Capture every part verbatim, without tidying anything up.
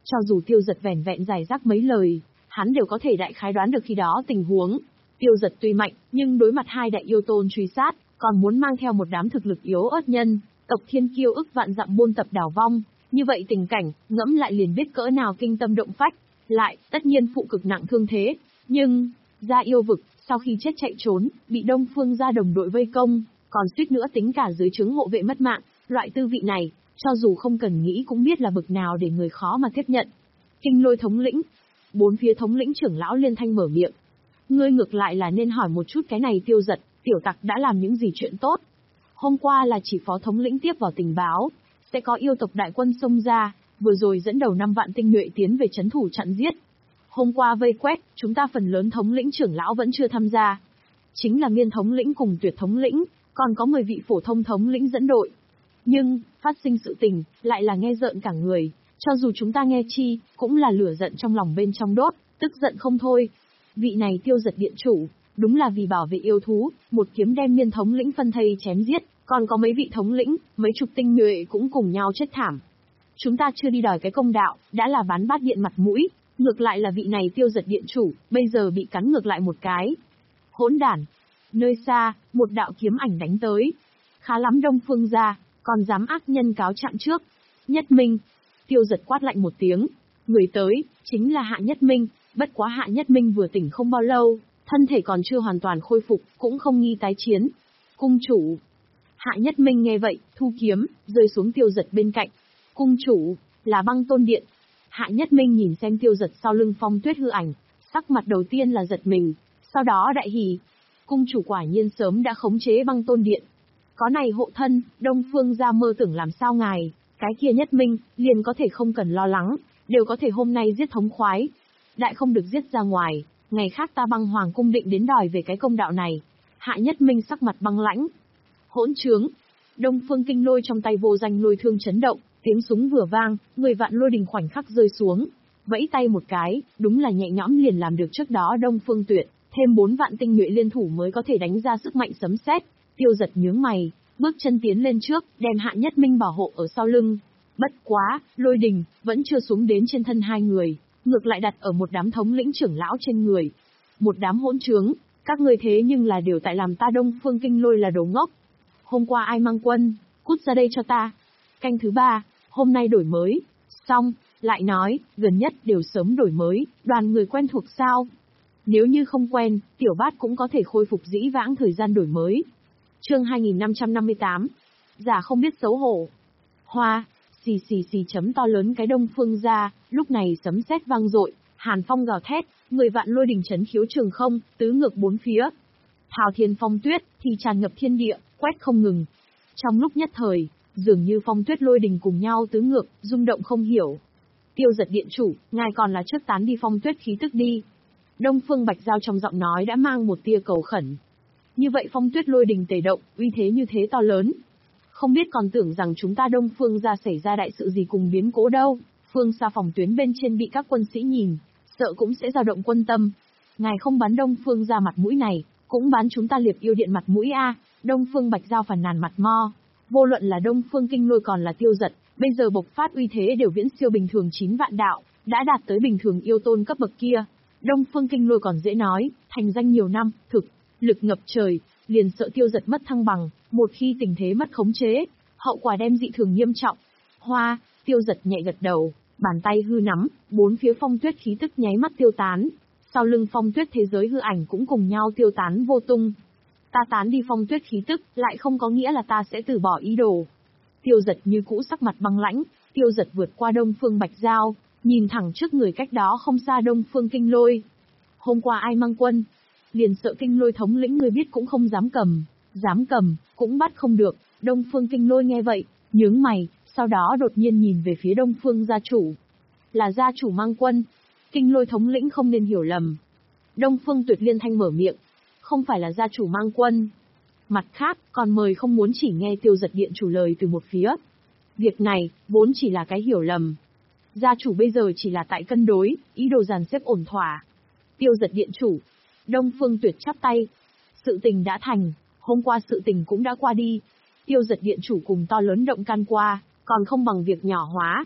Cho dù Tiêu Dật vẻn vẹn giải rác mấy lời, hắn đều có thể đại khái đoán được khi đó tình huống. Tiêu Dật tuy mạnh, nhưng đối mặt hai đại yêu tôn truy sát, còn muốn mang theo một đám thực lực yếu ớt nhân, tộc thiên kiêu ức vạn dặm buôn tập đảo vong, như vậy tình cảnh, ngẫm lại liền biết cỡ nào kinh tâm động phách, lại, tất nhiên phụ cực nặng thương thế, nhưng, ra yêu vực, sau khi chết chạy trốn, bị Đông Phương gia đồng đội vây công, còn suýt nữa tính cả dưới trướng hộ vệ mất mạng, loại tư vị này, cho dù không cần nghĩ cũng biết là bực nào để người khó mà tiếp nhận. Kinh Lôi thống lĩnh, bốn phía thống lĩnh trưởng lão liên thanh mở miệng. Ngươi ngược lại là nên hỏi một chút cái này Tiêu Dật, tiểu tặc đã làm những gì chuyện tốt. Hôm qua là chỉ phó thống lĩnh tiếp vào tình báo, sẽ có yêu tộc đại quân xông ra, vừa rồi dẫn đầu năm vạn tinh nhuệ tiến về trấn thủ chặn giết. Hôm qua vây quét, chúng ta phần lớn thống lĩnh trưởng lão vẫn chưa tham gia. Chính là Miên thống lĩnh cùng Tuyệt thống lĩnh, còn có mười vị phổ thông thống lĩnh dẫn đội. Nhưng, phát sinh sự tình, lại là nghe rợn cả người, cho dù chúng ta nghe chi, cũng là lửa giận trong lòng bên trong đốt, tức giận không thôi. Vị này Tiêu Dật điện chủ, đúng là vì bảo vệ yêu thú, một kiếm đem Miên thống lĩnh phân thây chém giết, còn có mấy vị thống lĩnh, mấy chục tinh nhuệ cũng cùng nhau chết thảm. Chúng ta chưa đi đòi cái công đạo, đã là bán bát điện mặt mũi, ngược lại là vị này Tiêu Dật điện chủ, bây giờ bị cắn ngược lại một cái. Hỗn đản! Nơi xa, một đạo kiếm ảnh đánh tới. Khá lắm Đông Phương gia, còn dám ác nhân cáo trạng trước. Nhất Minh! Tiêu Dật quát lạnh một tiếng. Người tới, chính là Hạ Nhất Minh, bất quá Hạ Nhất Minh vừa tỉnh không bao lâu, thân thể còn chưa hoàn toàn khôi phục, cũng không nghi tái chiến. Cung chủ! Hạ Nhất Minh nghe vậy, thu kiếm, rơi xuống Tiêu Dật bên cạnh. Cung chủ, là Băng Tôn Điện. Hạ Nhất Minh nhìn xem Tiêu Dật sau lưng Phong Tuyết hư ảnh, sắc mặt đầu tiên là giật mình, sau đó đại hỉ. Cung chủ quả nhiên sớm đã khống chế Băng Tôn Điện. Có này hộ thân, Đông Phương gia mơ tưởng làm sao ngài, cái kia Nhất Minh, liền có thể không cần lo lắng, đều có thể hôm nay giết thống khoái. Đại không được giết ra ngoài, ngày khác ta Băng Hoàng cung định đến đòi về cái công đạo này. Hạ Nhất Minh sắc mặt băng lãnh. Hỗn trướng! Đông Phương Kinh Lôi trong tay vô danh lôi thương chấn động, tiếng súng vừa vang, người vạn lôi đình khoảnh khắc rơi xuống. Vẫy tay một cái, đúng là nhẹ nhõm liền làm được trước đó Đông Phương Tuyệt, thêm bốn vạn tinh nhuệ liên thủ mới có thể đánh ra sức mạnh sấm sét. Tiêu Dật nhướng mày, bước chân tiến lên trước, đem Hạ Nhất Minh bảo hộ ở sau lưng. Bất quá, lôi đình, vẫn chưa xuống đến trên thân hai người, ngược lại đặt ở một đám thống lĩnh trưởng lão trên người. Một đám hỗn trướng, các người thế nhưng là đều tại làm ta Đông Phương Kinh Lôi là đồ ngốc. Hôm qua ai mang quân, cút ra đây cho ta. Canh thứ ba, hôm nay đổi mới. Xong, lại nói, gần nhất đều sớm đổi mới, đoàn người quen thuộc sao? Nếu như không quen, tiểu bát cũng có thể khôi phục dĩ vãng thời gian đổi mới. Chương hai nghìn năm trăm năm mươi tám. Giả không biết xấu hổ. Hoa, xì xì xì chấm to lớn cái Đông Phương ra, lúc này sấm sét vang dội, hàn phong gào thét, người vạn lôi đình chấn khiếu trường không, tứ ngược bốn phía. Thao thiên phong tuyết, thì tràn ngập thiên địa, quét không ngừng. Trong lúc nhất thời, dường như phong tuyết lôi đình cùng nhau tứ ngược, rung động không hiểu. Tiêu Dật điện chủ, ngài còn là trước tán đi phong tuyết khí tức đi. Đông Phương Bạch Giao trong giọng nói đã mang một tia cầu khẩn. Như vậy phong tuyết lôi đình tề động, uy thế như thế to lớn. Không biết còn tưởng rằng chúng ta Đông Phương ra xảy ra đại sự gì cùng biến cố đâu. Phương xa phòng tuyến bên trên bị các quân sĩ nhìn, sợ cũng sẽ dao động quân tâm. Ngài không bán Đông Phương ra mặt mũi này, cũng bán chúng ta Liệp Yêu Điện mặt mũi a. Đông Phương Bạch Giao phàn nàn mặt mo. Vô luận là Đông Phương Kinh Lôi còn là Tiêu Dật, bây giờ bộc phát uy thế đều viễn siêu bình thường chín vạn đạo, đã đạt tới bình thường yêu tôn cấp bậc kia. Đông Phương Kinh Lôi còn dễ nói, thành danh nhiều năm, thực lực ngập trời, liền sợ Tiêu Dật mất thăng bằng, một khi tình thế mất khống chế, hậu quả đem dị thường nghiêm trọng. Hoa, Tiêu Dật nhẹ gật đầu, bàn tay hư nắm, bốn phía phong tuyết khí tức nháy mắt tiêu tán, sau lưng phong tuyết thế giới hư ảnh cũng cùng nhau tiêu tán vô tung. Ta tán đi phong tuyết khí tức, lại không có nghĩa là ta sẽ từ bỏ ý đồ. Tiêu Dật như cũ sắc mặt băng lãnh, Tiêu Dật vượt qua Đông Phương Bạch Giao, nhìn thẳng trước người cách đó không xa Đông Phương Kinh Lôi. Hôm qua ai mang quân, liền sợ Kinh Lôi thống lĩnh người biết cũng không dám cầm, dám cầm, cũng bắt không được. Đông Phương Kinh Lôi nghe vậy, nhướng mày, sau đó đột nhiên nhìn về phía Đông Phương gia chủ. Là gia chủ mang quân, Kinh Lôi thống lĩnh không nên hiểu lầm. Đông Phương Tuyệt liên thanh mở miệng, không phải là gia chủ mang quân. Mặt khác, còn mời không muốn chỉ nghe Tiêu Dật điện chủ lời từ một phía. Việc này, vốn chỉ là cái hiểu lầm. Gia chủ bây giờ chỉ là tại cân đối, ý đồ dàn xếp ổn thỏa. Tiêu Dật điện chủ, Đông Phương Tuyệt chắp tay. Sự tình đã thành, hôm qua sự tình cũng đã qua đi. Tiêu Dật điện chủ cùng to lớn động can qua, còn không bằng việc nhỏ hóa.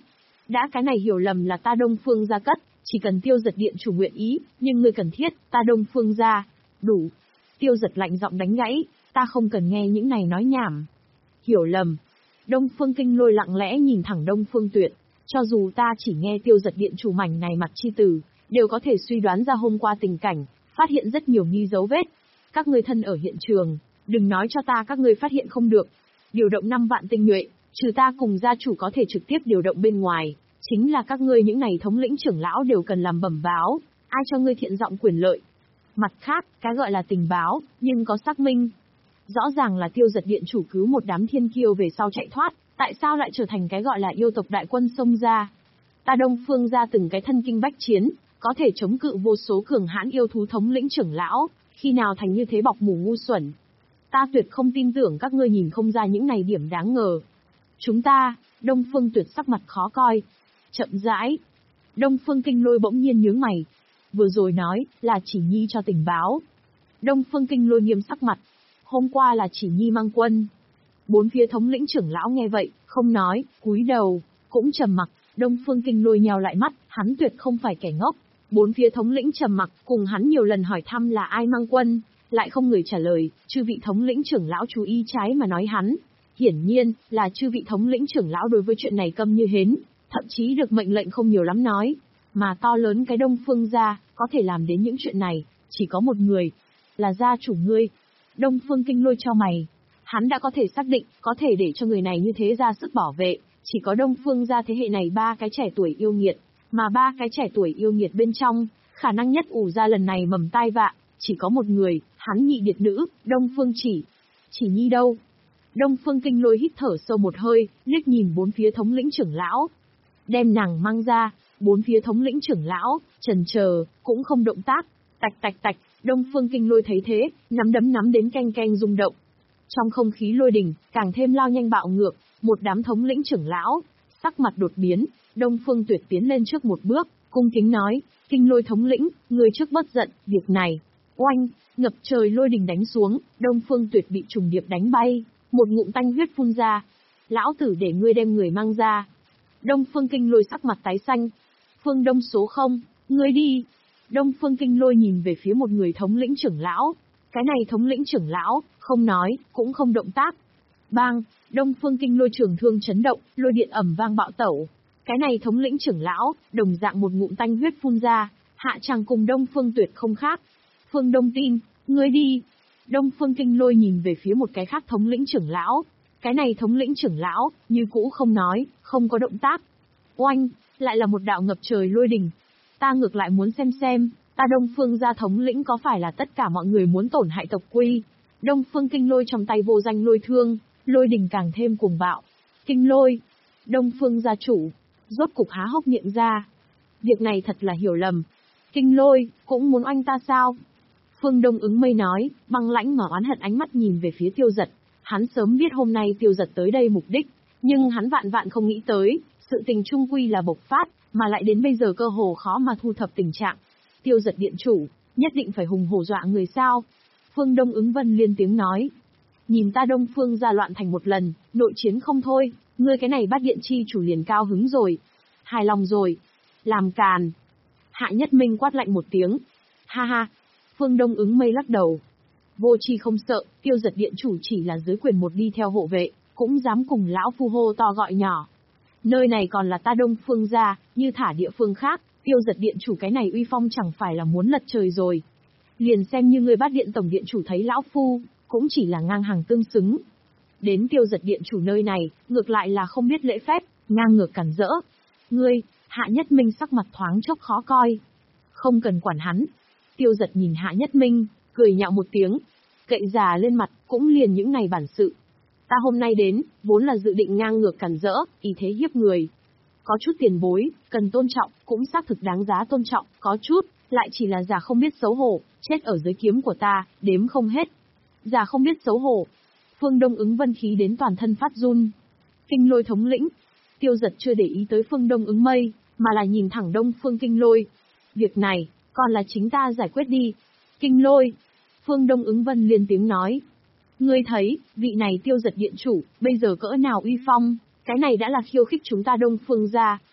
Đã cái này hiểu lầm là ta Đông Phương gia cất, chỉ cần Tiêu Giật điện chủ nguyện ý, nhưng ngươi cần thiết, ta Đông Phương gia. Đủ. Tiêu Giật lạnh giọng đánh gãy, ta không cần nghe những này nói nhảm. Hiểu lầm. Đông Phương Kinh Lôi lặng lẽ nhìn thẳng Đông Phương Tuyệt, cho dù ta chỉ nghe Tiêu Giật điện chủ mảnh này mặt chi từ, đều có thể suy đoán ra hôm qua tình cảnh, phát hiện rất nhiều nghi dấu vết. Các ngươi thân ở hiện trường, đừng nói cho ta các ngươi phát hiện không được. Điều động năm vạn tinh nhuệ, trừ ta cùng gia chủ có thể trực tiếp điều động bên ngoài, chính là các ngươi những này thống lĩnh trưởng lão đều cần làm bẩm báo, ai cho ngươi thiện giọng quyền lợi. Mặt khác, cái gọi là tình báo, nhưng có xác minh. Rõ ràng là Tiêu Giật điện chủ cứu một đám thiên kiêu về sau chạy thoát, tại sao lại trở thành cái gọi là yêu tộc đại quân xông ra? Ta Đông Phương gia từng cái thân kinh bách chiến, có thể chống cự vô số cường hãn yêu thú thống lĩnh trưởng lão, khi nào thành như thế bọc mủ ngu xuẩn. Ta tuyệt không tin tưởng các ngươi nhìn không ra những này điểm đáng ngờ. Chúng ta, Đông Phương Tuyệt sắc mặt khó coi. Chậm rãi. Đông Phương Kinh Lôi bỗng nhiên nhướng mày. Vừa rồi nói, là Chỉ Nhi cho tình báo. Đông Phương Kinh Lôi nghiêm sắc mặt. Hôm qua là Chỉ Nhi mang quân. Bốn phía thống lĩnh trưởng lão nghe vậy, không nói, cúi đầu, cũng trầm mặc. Đông Phương Kinh Lôi nheo lại mắt, hắn tuyệt không phải kẻ ngốc. Bốn phía thống lĩnh trầm mặc, cùng hắn nhiều lần hỏi thăm là ai mang quân, lại không người trả lời, chư vị thống lĩnh trưởng lão chú ý trái mà nói hắn. Hiển nhiên, là chư vị thống lĩnh trưởng lão đối với chuyện này câm như hến, thậm chí được mệnh lệnh không nhiều lắm nói. Mà to lớn cái Đông Phương gia, có thể làm đến những chuyện này, chỉ có một người, là gia chủ ngươi. Đông Phương Kinh Lôi cho mày. Hắn đã có thể xác định, có thể để cho người này như thế ra sức bảo vệ, chỉ có Đông Phương gia thế hệ này ba cái trẻ tuổi yêu nghiệt, mà ba cái trẻ tuổi yêu nghiệt bên trong, khả năng nhất ủ ra lần này mầm tai vạ, chỉ có một người, hắn nhị điệt nữ, Đông Phương Chỉ. Chỉ Nhi đâu? Đông Phương Kinh Lôi hít thở sâu một hơi, liếc nhìn bốn phía thống lĩnh trưởng lão. Đem nàng mang ra, bốn phía thống lĩnh trưởng lão, chần chờ, cũng không động tác. Tạch tạch tạch, Đông Phương Kinh Lôi thấy thế, nắm đấm nắm đến keng keng rung động. Trong không khí lôi đình, càng thêm lao nhanh bạo ngược, một đám thống lĩnh trưởng lão, sắc mặt đột biến, Đông Phương Tuyệt tiến lên trước một bước, cung kính nói, Kinh Lôi thống lĩnh, người trước bất giận, việc này. Oanh, ngập trời lôi đình đánh xuống, Đông Phương Tuyệt bị trùng điệp đánh bay, một ngụm tanh huyết phun ra. Lão tử để ngươi đem người mang ra. Đông Phương Kinh Lôi sắc mặt tái xanh. Phương Đông số không, ngươi đi. Đông Phương Kinh Lôi nhìn về phía một người thống lĩnh trưởng lão. Cái này thống lĩnh trưởng lão, không nói, cũng không động tác. Bang, Đông Phương Kinh Lôi trường thương chấn động, lôi điện ầm vang bạo tẩu. Cái này thống lĩnh trưởng lão, đồng dạng một ngụm tanh huyết phun ra, hạ tràng cùng Đông Phương Tuyệt không khác. Phương Đông tin, ngươi đi. Đông Phương Kinh Lôi nhìn về phía một cái khác thống lĩnh trưởng lão. Cái này thống lĩnh trưởng lão, như cũ không nói, không có động tác. Oanh, lại là một đạo ngập trời lôi đình. Ta ngược lại muốn xem xem, ta Đông Phương gia thống lĩnh có phải là tất cả mọi người muốn tổn hại tộc quy. Đông Phương Kinh Lôi trong tay vô danh lôi thương, lôi đình càng thêm cuồng bạo. Kinh Lôi, Đông Phương gia chủ, rốt cục há hốc miệng ra. Việc này thật là hiểu lầm. Kinh Lôi, cũng muốn oanh ta sao? Phương Đông Ứng Mây nói, băng lãnh mà oán hận ánh mắt nhìn về phía Tiêu Giật. Hắn sớm biết hôm nay Tiêu Giật tới đây mục đích, nhưng hắn vạn vạn không nghĩ tới, sự tình trung quy là bộc phát, mà lại đến bây giờ cơ hồ khó mà thu thập tình trạng. Tiêu Giật điện chủ, nhất định phải hùng hổ dọa người sao? Phương Đông Ứng Vân liên tiếng nói. Nhìn ta Đông Phương gia loạn thành một lần, nội chiến không thôi, ngươi cái này Bát Điện chi chủ liền cao hứng rồi. Hài lòng rồi. Làm càn. Hạ Nhất Minh quát lạnh một tiếng. Ha ha. Phương Đông Ứng Mây lắc đầu. Vô tri không sợ, Tiêu Giật điện chủ chỉ là dưới quyền một đi theo hộ vệ, cũng dám cùng lão phu hô to gọi nhỏ. Nơi này còn là ta Đông Phương gia, như thả địa phương khác, Tiêu Giật điện chủ cái này uy phong chẳng phải là muốn lật trời rồi. Liền xem như người Bát Điện tổng điện chủ thấy lão phu, cũng chỉ là ngang hàng tương xứng. Đến Tiêu Giật điện chủ nơi này, ngược lại là không biết lễ phép, ngang ngược cản rỡ. Ngươi, Hạ Nhất Minh sắc mặt thoáng chốc khó coi. Không cần quản hắn. Tiêu Giật nhìn Hạ Nhất Minh, cười nhạo một tiếng. Cậy già lên mặt, cũng liền những này bản sự. Ta hôm nay đến, vốn là dự định ngang ngược cản rỡ, ý thế hiếp người. Có chút tiền bối, cần tôn trọng, cũng xác thực đáng giá tôn trọng, có chút, lại chỉ là già không biết xấu hổ, chết ở dưới kiếm của ta, đếm không hết. Già không biết xấu hổ. Phương Đông Ứng Vân khí đến toàn thân phát run. Kinh Lôi thống lĩnh. Tiêu Giật chưa để ý tới Phương Đông Ứng Mây, mà là nhìn thẳng Đông Phương Kinh Lôi. Việc này, còn là chính ta giải quyết đi. Kinh Lôi. Phương Đông Ứng Vân liên tiếng nói. Ngươi thấy, vị này Tiêu Giật điện chủ, bây giờ cỡ nào uy phong, cái này đã là khiêu khích chúng ta Đông Phương gia.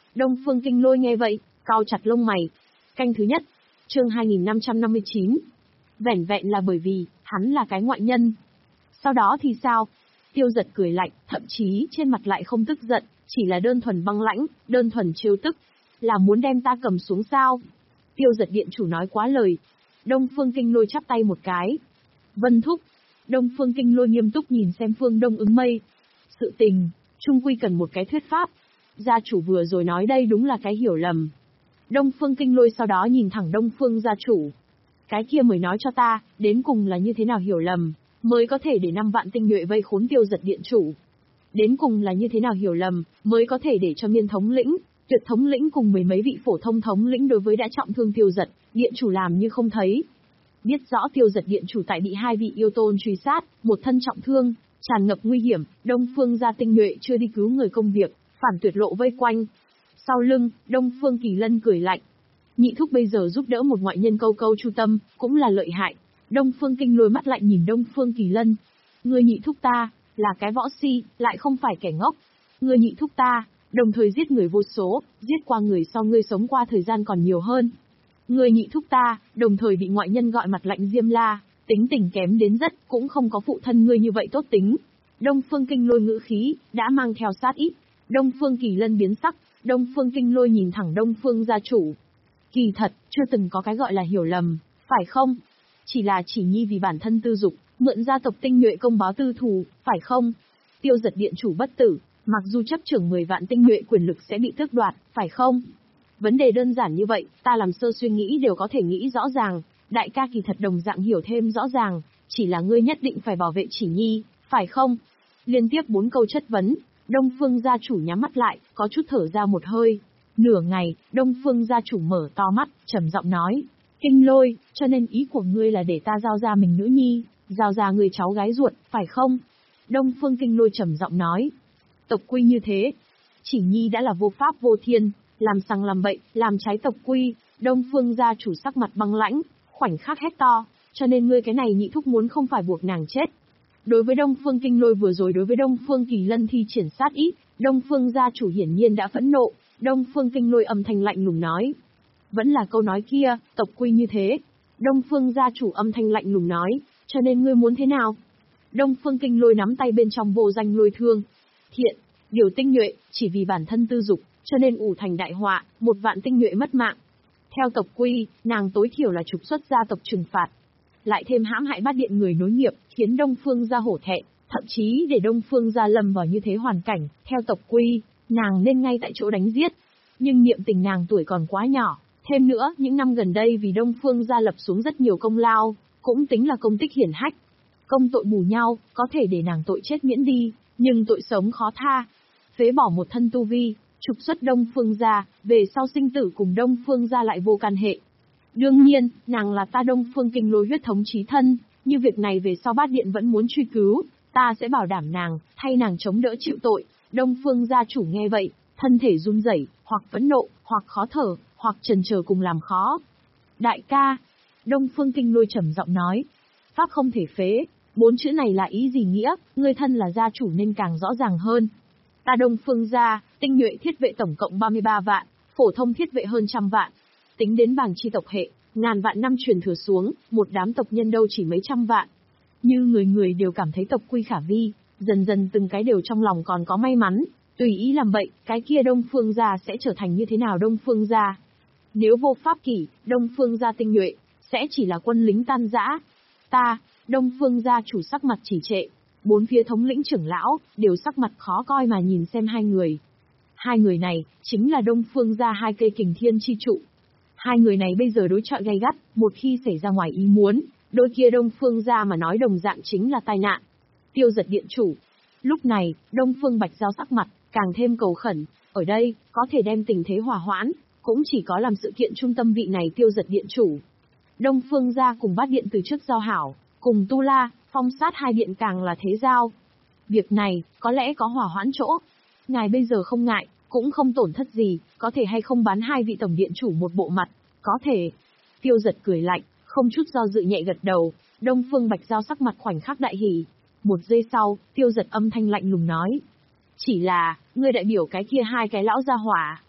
Đông Phương Kinh Lôi nghe vậy, cau chặt lông mày. Canh thứ nhất, chương hai nghìn năm trăm năm mươi chín. Vẻn vẹn là bởi vì, hắn là cái ngoại nhân. Sau đó thì sao? Tiêu Giật cười lạnh, thậm chí trên mặt lại không tức giận, chỉ là đơn thuần băng lãnh, đơn thuần trêu tức. Là muốn đem ta cầm xuống sao? Tiêu Giật điện chủ nói quá lời. Đông Phương Kinh Lôi chắp tay một cái. Vân thúc. Đông Phương Kinh Lôi nghiêm túc nhìn xem Phương Đông Ứng Mây. Sự tình, chung quy cần một cái thuyết pháp. Gia chủ vừa rồi nói đây đúng là cái hiểu lầm. Đông Phương Kinh Lôi sau đó nhìn thẳng Đông Phương gia chủ. Cái kia mới nói cho ta, đến cùng là như thế nào hiểu lầm, mới có thể để năm vạn tinh nhuệ vây khốn Tiêu Giật điện chủ. Đến cùng là như thế nào hiểu lầm, mới có thể để cho Miên thống lĩnh, Tuyệt thống lĩnh cùng mười mấy vị phổ thông thống lĩnh đối với đã trọng thương Tiêu Giật, điện chủ làm như không thấy. Biết rõ Tiêu Giật điện chủ tại bị hai vị yêu tôn truy sát, một thân trọng thương, tràn ngập nguy hiểm, Đông Phương gia tinh nhuệ chưa đi cứu người công việc, phản tuyệt lộ vây quanh. Sau lưng, Đông Phương Kỳ Lân cười lạnh. Nhị thúc bây giờ giúp đỡ một ngoại nhân câu câu chu tâm, cũng là lợi hại. Đông Phương Kinh Lôi mắt lạnh nhìn Đông Phương Kỳ Lân. Người nhị thúc ta, là cái võ si, lại không phải kẻ ngốc. Người nhị thúc ta, đồng thời giết người vô số, giết qua người so ngươi sống qua thời gian còn nhiều hơn. Người nhị thúc ta, đồng thời bị ngoại nhân gọi mặt lạnh diêm la, tính tình kém đến rất, cũng không có phụ thân ngươi như vậy tốt tính. Đông Phương Kinh Lôi ngữ khí, đã mang theo sát ý. Đông Phương Kỳ Lân biến sắc, Đông Phương Kinh Lôi nhìn thẳng Đông Phương gia chủ. Kỳ thật, chưa từng có cái gọi là hiểu lầm, phải không? Chỉ là chỉ nhi vì bản thân tư dục, mượn gia tộc tinh nhuệ công báo tư thù, phải không? Tiêu Giật điện chủ bất tử, mặc dù chấp trưởng mười vạn tinh nhuệ quyền lực sẽ bị tước đoạt, phải không? Vấn đề đơn giản như vậy, ta làm sơ suy nghĩ đều có thể nghĩ rõ ràng, đại ca kỳ thật đồng dạng hiểu thêm rõ ràng, chỉ là ngươi nhất định phải bảo vệ chỉ nhi, phải không? Liên tiếp bốn câu chất vấn, Đông Phương gia chủ nhắm mắt lại, có chút thở ra một hơi. Nửa ngày, Đông Phương gia chủ mở to mắt, trầm giọng nói. Kinh Lôi, cho nên ý của ngươi là để ta giao ra mình nữ nhi, giao ra người cháu gái ruột, phải không? Đông Phương Kinh Lôi trầm giọng nói. Tộc quy như thế. Chỉ nhi đã là vô pháp vô thiên, làm sằng làm bậy, làm trái tộc quy. Đông Phương gia chủ sắc mặt băng lãnh, khoảnh khắc hét to, cho nên ngươi cái này nhị thúc muốn không phải buộc nàng chết. Đối với Đông Phương Kinh Lôi vừa rồi đối với Đông Phương Kỳ Lân thi triển sát ý, Đông Phương gia chủ hiển nhiên đã phẫn nộ. Đông Phương Kinh Lôi âm thanh lạnh lùng nói. Vẫn là câu nói kia, tộc quy như thế. Đông Phương gia chủ âm thanh lạnh lùng nói, cho nên ngươi muốn thế nào? Đông Phương Kinh Lôi nắm tay bên trong vô danh lôi thương. Thiện, điều tinh nhuệ, chỉ vì bản thân tư dục, cho nên ủ thành đại họa, một vạn tinh nhuệ mất mạng. Theo tộc quy, nàng tối thiểu là trục xuất gia tộc trừng phạt. Lại thêm hãm hại bát điện người nối nghiệp, khiến Đông Phương gia hổ thẹn, thậm chí để Đông Phương gia lâm vào như thế hoàn cảnh, theo tộc quy, nàng nên ngay tại chỗ đánh giết. Nhưng niệm tình nàng tuổi còn quá nhỏ, thêm nữa, những năm gần đây vì Đông Phương gia lập xuống rất nhiều công lao, cũng tính là công tích hiển hách. Công tội bù nhau, có thể để nàng tội chết miễn đi, nhưng tội sống khó tha. Phế bỏ một thân tu vi, trục xuất Đông Phương gia, về sau sinh tử cùng Đông Phương gia lại vô can hệ. Đương nhiên, nàng là ta Đông Phương Kinh Lôi huyết thống chí thân, như việc này về sau bát điện vẫn muốn truy cứu, ta sẽ bảo đảm nàng, thay nàng chống đỡ chịu tội. Đông Phương gia chủ nghe vậy, thân thể run rẩy, hoặc phẫn nộ, hoặc khó thở, hoặc chần chờ cùng làm khó. Đại ca, Đông Phương Kinh Lôi trầm giọng nói, pháp không thể phế, bốn chữ này là ý gì nghĩa, ngươi thân là gia chủ nên càng rõ ràng hơn. Ta Đông Phương gia, tinh nhuệ thiết vệ tổng cộng ba mươi ba vạn, phổ thông thiết vệ hơn trăm vạn. Tính đến bảng chi tộc hệ, ngàn vạn năm truyền thừa xuống, một đám tộc nhân đâu chỉ mấy trăm vạn. Như người người đều cảm thấy tộc quy khả vi, dần dần từng cái đều trong lòng còn có may mắn, tùy ý làm bậy, cái kia Đông Phương gia sẽ trở thành như thế nào Đông Phương gia? Nếu vô pháp kỷ, Đông Phương gia tinh nhuệ, sẽ chỉ là quân lính tan rã. Ta, Đông Phương gia chủ sắc mặt chỉ trệ, bốn phía thống lĩnh trưởng lão, đều sắc mặt khó coi mà nhìn xem hai người. Hai người này, chính là Đông Phương gia hai cây kình thiên chi trụ. Hai người này bây giờ đối chọi gay gắt, một khi xảy ra ngoài ý muốn, đôi kia Đông Phương gia mà nói đồng dạng chính là tai nạn. Tiêu Giật điện chủ. Lúc này, Đông Phương Bạch Giao sắc mặt, càng thêm cầu khẩn, ở đây, có thể đem tình thế hòa hoãn, cũng chỉ có làm sự kiện trung tâm vị này Tiêu Giật điện chủ. Đông Phương gia cùng bát điện từ trước giao hảo, cùng Tu La, Phong Sát hai điện càng là thế giao. Việc này, có lẽ có hòa hoãn chỗ. Ngài bây giờ không ngại, cũng không tổn thất gì, có thể hay không bán hai vị tổng điện chủ một bộ mặt, có thể. Tiêu Giật cười lạnh, không chút do dự nhẹ gật đầu, Đông Phương Bạch Giao sắc mặt khoảnh khắc đại hỉ. Một giây sau, Tiêu Giật âm thanh lạnh lùng nói. Chỉ là, ngươi đại biểu cái kia hai cái lão gia hỏa.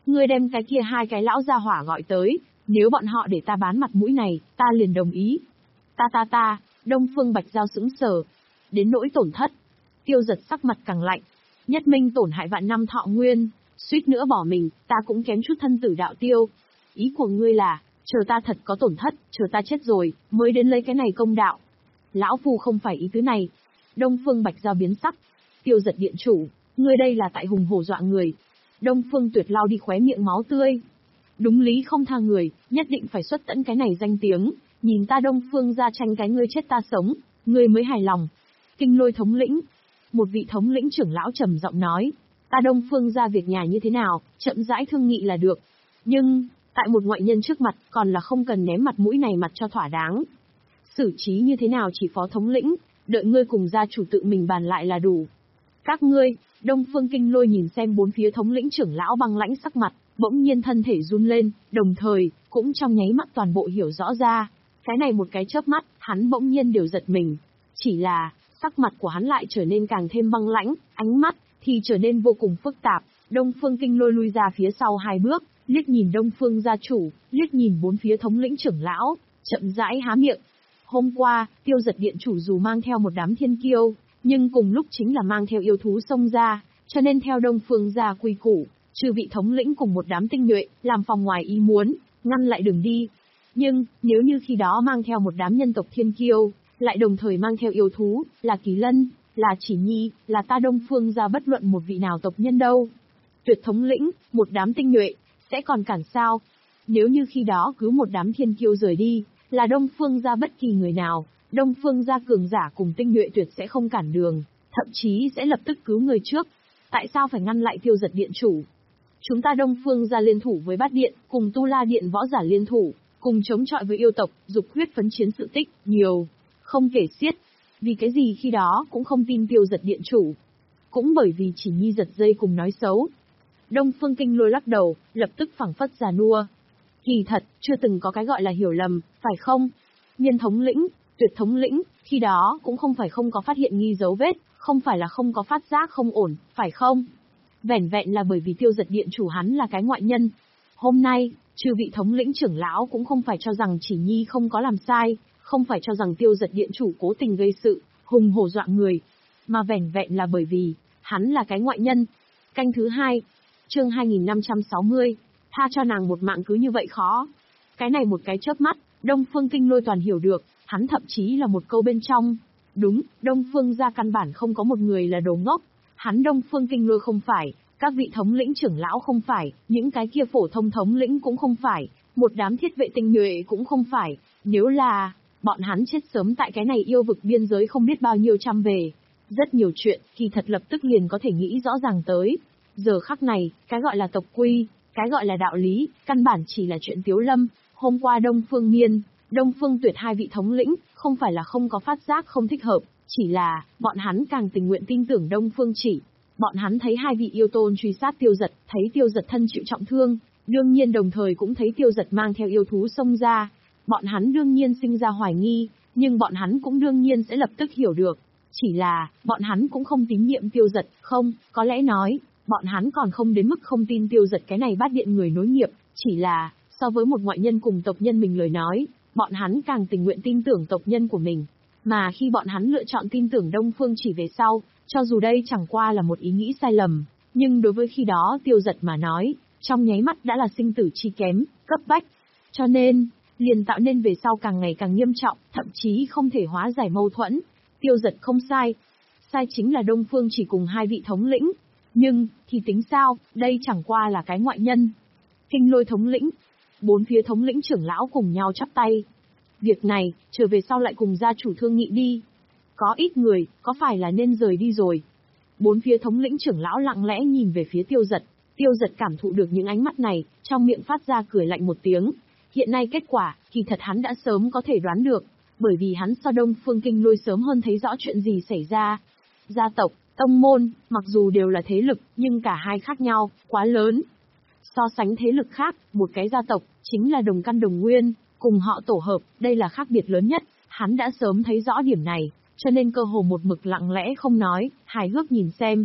ngươi đem cái kia hai cái lão gia hỏa gọi tới, nếu bọn họ để ta bán mặt mũi này, ta liền đồng ý. Ta ta ta, Đông Phương Bạch Giao sững sờ. Đến nỗi tổn thất. Tiêu Giật sắc mặt càng lạnh. Nhất Minh tổn hại vạn năm thọ nguyên, suýt nữa bỏ mình, ta cũng kém chút thân tử đạo tiêu. Ý của ngươi là, chờ ta thật có tổn thất, chờ ta chết rồi, mới đến lấy cái này công đạo. Lão phu không phải ý tứ này. Đông Phương Bạch Giao biến sắc. Tiêu Giật điện chủ, ngươi đây là tại hùng hổ dọa người. Đông Phương Tuyệt lau đi khóe miệng máu tươi. Đúng lý không tha người, nhất định phải xuất tận cái này danh tiếng, nhìn ta Đông Phương ra tranh cái ngươi chết ta sống, ngươi mới hài lòng. Kinh Lôi thống lĩnh. Một vị thống lĩnh trưởng lão trầm giọng nói, ta Đông Phương ra việc nhà như thế nào, chậm rãi thương nghị là được. Nhưng, tại một ngoại nhân trước mặt, còn là không cần ném mặt mũi này mặt cho thỏa đáng. Xử trí như thế nào chỉ phó thống lĩnh, đợi ngươi cùng gia chủ tự mình bàn lại là đủ. Các ngươi, Đông Phương Kinh Lôi nhìn xem bốn phía thống lĩnh trưởng lão băng lãnh sắc mặt, bỗng nhiên thân thể run lên, đồng thời, cũng trong nháy mắt toàn bộ hiểu rõ ra. Cái này một cái chớp mắt, hắn bỗng nhiên đều giật mình. Chỉ là, sắc mặt của hắn lại trở nên càng thêm băng lãnh, ánh mắt thì trở nên vô cùng phức tạp. Đông Phương Kinh Lôi lui ra phía sau hai bước, liếc nhìn Đông Phương gia chủ, liếc nhìn bốn phía thống lĩnh trưởng lão, chậm rãi há miệng. Hôm qua, Tiêu Giật điện chủ dù mang theo một đám thiên kiêu, nhưng cùng lúc chính là mang theo yêu thú xông ra, cho nên theo Đông Phương gia quy củ, trừ vị thống lĩnh cùng một đám tinh nhuệ, làm phòng ngoài ý muốn, ngăn lại đường đi. Nhưng, nếu như khi đó mang theo một đám nhân tộc thiên kiêu, lại đồng thời mang theo yêu thú, là Kỳ Lân, là Chỉ Nhi, là ta Đông Phương gia bất luận một vị nào tộc nhân đâu. Tuyệt thống lĩnh, một đám tinh nhuệ, sẽ còn cản sao? Nếu như khi đó cứ một đám thiên kiêu rời đi, là Đông Phương gia bất kỳ người nào, Đông Phương gia cường giả cùng tinh nhuệ tuyệt sẽ không cản đường, thậm chí sẽ lập tức cứu người trước. Tại sao phải ngăn lại Tiêu Giật điện chủ? Chúng ta Đông Phương gia liên thủ với Bát Điện, cùng Tu La Điện võ giả liên thủ, cùng chống chọi với yêu tộc, dục huyết phấn chiến sự tích, nhiều, không kể xiết. Vì cái gì khi đó cũng không tin Tiêu Giật điện chủ? Cũng bởi vì Chỉ Nhi giật dây cùng nói xấu. Đông Phương Kinh Lôi lắc đầu, lập tức phảng phất già nua. Kỳ thật, chưa từng có cái gọi là hiểu lầm, phải không? Nhân thống lĩnh, Tuyệt thống lĩnh, khi đó cũng không phải không có phát hiện nghi dấu vết, không phải là không có phát giác không ổn, phải không? Vẻn vẹn là bởi vì Tiêu Giật điện chủ hắn là cái ngoại nhân. Hôm nay, trừ vị thống lĩnh trưởng lão cũng không phải cho rằng Chỉ Nhi không có làm sai, không phải cho rằng Tiêu Giật điện chủ cố tình gây sự, hùng hổ dọa người, mà vẻn vẹn là bởi vì hắn là cái ngoại nhân. Canh thứ hai, chương hai nghìn năm trăm sáu mươi, tha cho nàng một mạng cứ như vậy khó. Cái này một cái chớp mắt, Đông Phương Kinh Lôi toàn hiểu được, hắn thậm chí là một câu bên trong. Đúng, Đông Phương gia căn bản không có một người là đồ ngốc. Hắn Đông Phương Kinh Lôi không phải, các vị thống lĩnh trưởng lão không phải, những cái kia phổ thông thống lĩnh cũng không phải, một đám thiết vệ tinh nhuệ cũng không phải. Nếu là, bọn hắn chết sớm tại cái này yêu vực biên giới không biết bao nhiêu trăm về. Rất nhiều chuyện, kỳ thật lập tức liền có thể nghĩ rõ ràng tới. Giờ khắc này, cái gọi là tộc quy, cái gọi là đạo lý, căn bản chỉ là chuyện tiếu lâm. Hôm qua Đông Phương Miên, Đông Phương Tuyệt hai vị thống lĩnh, không phải là không có phát giác không thích hợp, chỉ là, bọn hắn càng tình nguyện tin tưởng Đông Phương Chỉ. Bọn hắn thấy hai vị yêu tôn truy sát Tiêu Giật, thấy Tiêu Giật thân chịu trọng thương, đương nhiên đồng thời cũng thấy Tiêu Giật mang theo yêu thú xông ra. Bọn hắn đương nhiên sinh ra hoài nghi, nhưng bọn hắn cũng đương nhiên sẽ lập tức hiểu được. Chỉ là, bọn hắn cũng không tín nhiệm Tiêu Giật, không, có lẽ nói, bọn hắn còn không đến mức không tin Tiêu Giật cái này Bát Điện người nối nghiệp, chỉ là, so với một ngoại nhân cùng tộc nhân mình lời nói, bọn hắn càng tình nguyện tin tưởng tộc nhân của mình. Mà khi bọn hắn lựa chọn tin tưởng Đông Phương Chỉ về sau, cho dù đây chẳng qua là một ý nghĩ sai lầm, nhưng đối với khi đó Tiêu Giật mà nói, trong nháy mắt đã là sinh tử chi kém, cấp bách. Cho nên, liền tạo nên về sau càng ngày càng nghiêm trọng, thậm chí không thể hóa giải mâu thuẫn. Tiêu Giật không sai. Sai chính là Đông Phương Chỉ cùng hai vị thống lĩnh. Nhưng, thì tính sao, đây chẳng qua là cái ngoại nhân. Kinh Lôi thống lĩnh. Bốn phía thống lĩnh trưởng lão cùng nhau chắp tay. Việc này, trở về sau lại cùng gia chủ thương nghị đi. Có ít người, có phải là nên rời đi rồi? Bốn phía thống lĩnh trưởng lão lặng lẽ nhìn về phía Tiêu Giật. Tiêu Giật cảm thụ được những ánh mắt này, trong miệng phát ra cười lạnh một tiếng. Hiện nay kết quả, kỳ thật hắn đã sớm có thể đoán được, bởi vì hắn so Đông Phương Kinh Lôi sớm hơn thấy rõ chuyện gì xảy ra. Gia tộc, tông môn, mặc dù đều là thế lực, nhưng cả hai khác nhau, quá lớn. So sánh thế lực khác, một cái gia tộc, chính là đồng căn đồng nguyên, cùng họ tổ hợp, đây là khác biệt lớn nhất, hắn đã sớm thấy rõ điểm này, cho nên cơ hồ một mực lặng lẽ không nói, hài hước nhìn xem.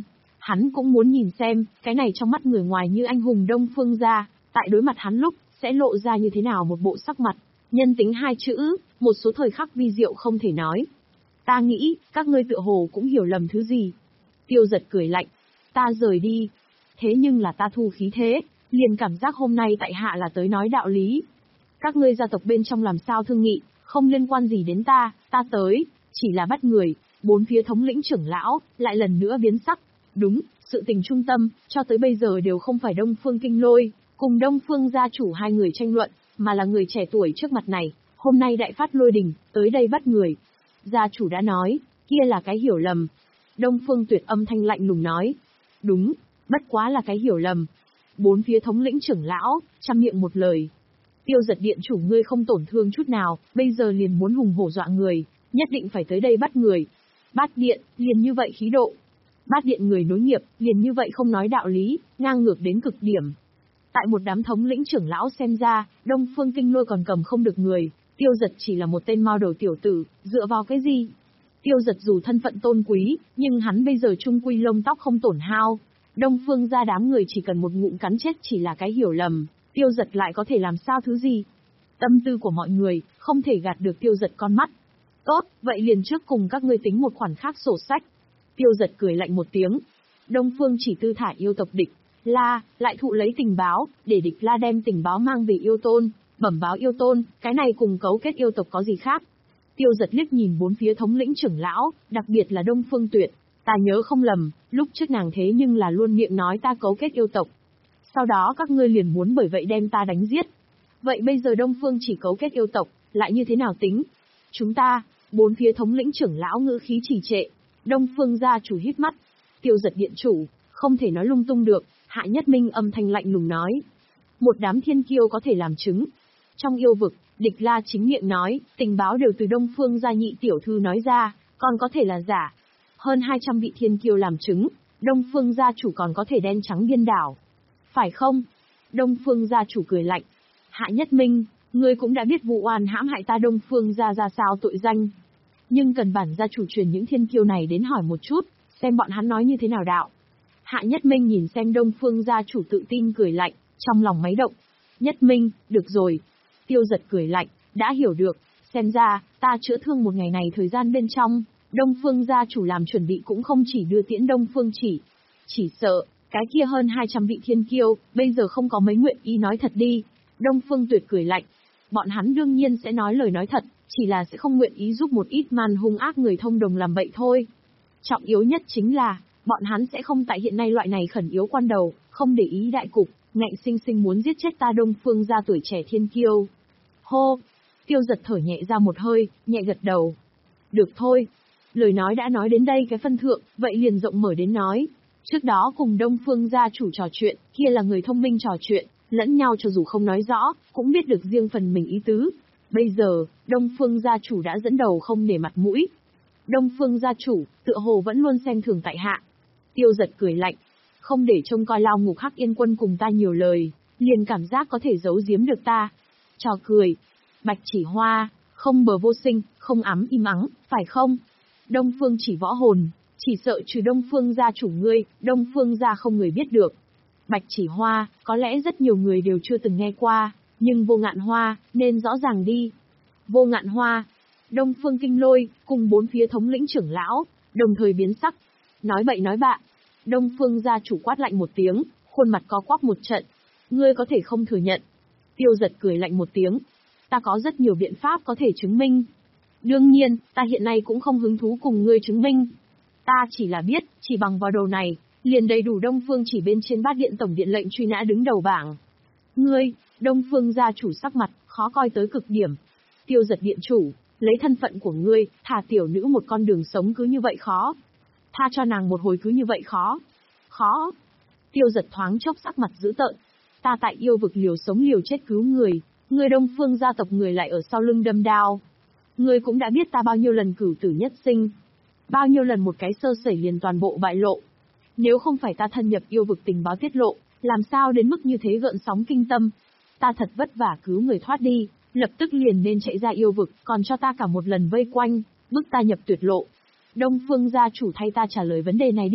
Hắn cũng muốn nhìn xem, cái này trong mắt người ngoài như anh hùng Đông Phương gia, tại đối mặt hắn lúc, sẽ lộ ra như thế nào một bộ sắc mặt. Nhân tính hai chữ, một số thời khắc vi diệu không thể nói. Ta nghĩ, các ngươi tựa hồ cũng hiểu lầm thứ gì. Tiêu giật cười lạnh. Ta rời đi. Thế nhưng là ta thu khí thế, liền cảm giác hôm nay tại hạ là tới nói đạo lý. Các ngươi gia tộc bên trong làm sao thương nghị, không liên quan gì đến ta, ta tới, chỉ là bắt người. Bốn phía thống lĩnh trưởng lão, lại lần nữa biến sắc. Đúng, sự tình trung tâm, cho tới bây giờ đều không phải Đông Phương Kinh Lôi, cùng Đông Phương gia chủ hai người tranh luận, mà là người trẻ tuổi trước mặt này, hôm nay đại phát lôi đình, tới đây bắt người. Gia chủ đã nói, kia là cái hiểu lầm. Đông Phương Tuyệt âm thanh lạnh lùng nói. Đúng, bất quá là cái hiểu lầm. Bốn phía thống lĩnh trưởng lão, trăm miệng một lời. Tiêu giật điện chủ ngươi không tổn thương chút nào, bây giờ liền muốn hùng hổ dọa người, nhất định phải tới đây bắt người. Bát điện, liền như vậy khí độ. Bát điện người nối nghiệp, liền như vậy không nói đạo lý, ngang ngược đến cực điểm. Tại một đám thống lĩnh trưởng lão xem ra, Đông Phương Kinh Lôi còn cầm không được người, Tiêu giật chỉ là một tên mao đầu tiểu tử, dựa vào cái gì? Tiêu giật dù thân phận tôn quý, nhưng hắn bây giờ trung quy lông tóc không tổn hao. Đông Phương gia đám người chỉ cần một ngụm cắn chết chỉ là cái hiểu lầm, Tiêu giật lại có thể làm sao thứ gì? Tâm tư của mọi người, không thể gạt được Tiêu giật con mắt. Tốt, vậy liền trước cùng các ngươi tính một khoản khác sổ sách. Tiêu giật cười lạnh một tiếng. Đông Phương chỉ tư thả yêu tộc địch La, lại thụ lấy tình báo, để địch La đem tình báo mang về yêu tôn, bẩm báo yêu tôn, cái này cùng cấu kết yêu tộc có gì khác. Tiêu giật liếc nhìn bốn phía thống lĩnh trưởng lão, đặc biệt là Đông Phương Tuyệt. Ta nhớ không lầm, lúc trước nàng thế nhưng là luôn miệng nói ta cấu kết yêu tộc. Sau đó các ngươi liền muốn bởi vậy đem ta đánh giết. Vậy bây giờ Đông Phương chỉ cấu kết yêu tộc, lại như thế nào tính? Chúng ta, bốn phía thống lĩnh trưởng lão ngữ khí trì trệ. Đông Phương gia chủ hít mắt. Tiêu giật điện chủ, không thể nói lung tung được, Hạ Nhất Minh âm thanh lạnh lùng nói. Một đám thiên kiêu có thể làm chứng. Trong yêu vực, địch La chính miệng nói, tình báo đều từ Đông Phương gia nhị tiểu thư nói ra, còn có thể là giả. Hơn hai trăm vị thiên kiêu làm chứng, Đông Phương gia chủ còn có thể đen trắng điên đảo. Phải không? Đông Phương gia chủ cười lạnh. Hạ Nhất Minh, ngươi cũng đã biết vụ oan hãm hại ta Đông Phương gia ra sao tội danh. Nhưng cần bản gia chủ truyền những thiên kiêu này đến hỏi một chút, xem bọn hắn nói như thế nào đạo. Hạ Nhất Minh nhìn xem Đông Phương gia chủ tự tin cười lạnh, trong lòng máy động. Nhất Minh, được rồi. Tiêu giật cười lạnh, đã hiểu được, xem ra, ta chữa thương một ngày này thời gian bên trong, Đông Phương gia chủ làm chuẩn bị cũng không chỉ đưa tiễn Đông Phương chỉ. Chỉ sợ, cái kia hơn hai trăm vị thiên kiêu, bây giờ không có mấy nguyện ý nói thật đi. Đông Phương Tuyệt cười lạnh. Bọn hắn đương nhiên sẽ nói lời nói thật, chỉ là sẽ không nguyện ý giúp một ít man hung ác người thông đồng làm bậy thôi. Trọng yếu nhất chính là, bọn hắn sẽ không tại hiện nay loại này khẩn yếu quan đầu, không để ý đại cục, ngạnh sinh sinh muốn giết chết ta Đông Phương gia tuổi trẻ thiên kiêu. Hô! Tiêu giật thở nhẹ ra một hơi, nhẹ gật đầu. Được thôi. Lời nói đã nói đến đây cái phân thượng, vậy liền rộng mở đến nói. Trước đó cùng Đông Phương gia chủ trò chuyện, kia là người thông minh trò chuyện, lẫn nhau cho dù không nói rõ, cũng biết được riêng phần mình ý tứ. Bây giờ, Đông Phương gia chủ đã dẫn đầu không để mặt mũi. Đông Phương gia chủ, tựa hồ vẫn luôn xem thường tại hạ. Tiêu giật cười lạnh, không để trông coi lao ngục Hắc Yên Quân cùng ta nhiều lời, liền cảm giác có thể giấu giếm được ta. Trò cười. Bạch Chỉ Hoa, không bờ vô sinh, không ắm im ắng, phải không? Đông Phương chỉ võ hồn, chỉ sợ trừ Đông Phương gia chủ ngươi, Đông Phương gia không người biết được. Bạch Chỉ Hoa, có lẽ rất nhiều người đều chưa từng nghe qua, nhưng Vô Ngạn Hoa, nên rõ ràng đi. Vô Ngạn Hoa, Đông Phương Kinh Lôi, cùng bốn phía thống lĩnh trưởng lão, đồng thời biến sắc. Nói bậy nói bạ. Đông Phương gia chủ quát lạnh một tiếng, khuôn mặt có quắc một trận. Ngươi có thể không thừa nhận. Tiêu giật cười lạnh một tiếng. Ta có rất nhiều biện pháp có thể chứng minh. Đương nhiên, ta hiện nay cũng không hứng thú cùng ngươi chứng minh. Ta chỉ là biết, chỉ bằng vào đầu này, liền đầy đủ Đông Phương chỉ bên trên bát điện tổng điện lệnh truy nã đứng đầu bảng. Ngươi, Đông Phương gia chủ sắc mặt, khó coi tới cực điểm. Tiêu giật điện chủ, lấy thân phận của ngươi, thả tiểu nữ một con đường sống cứ như vậy khó. Tha cho nàng một hồi cứ như vậy khó. Khó. Tiêu giật thoáng chốc sắc mặt dữ tợn. Ta tại yêu vực liều sống liều chết cứu người, người Đông Phương gia tộc người lại ở sau lưng đâm đao. Ngươi cũng đã biết ta bao nhiêu lần cửu tử nhất sinh. Bao nhiêu lần một cái sơ sẩy liền toàn bộ bại lộ. Nếu không phải ta thân nhập yêu vực tình báo tiết lộ, làm sao đến mức như thế gợn sóng kinh tâm. Ta thật vất vả cứu người thoát đi, lập tức liền nên chạy ra yêu vực, còn cho ta cả một lần vây quanh, bức ta nhập tuyệt lộ. Đông Phương gia chủ thay ta trả lời vấn đề này đi.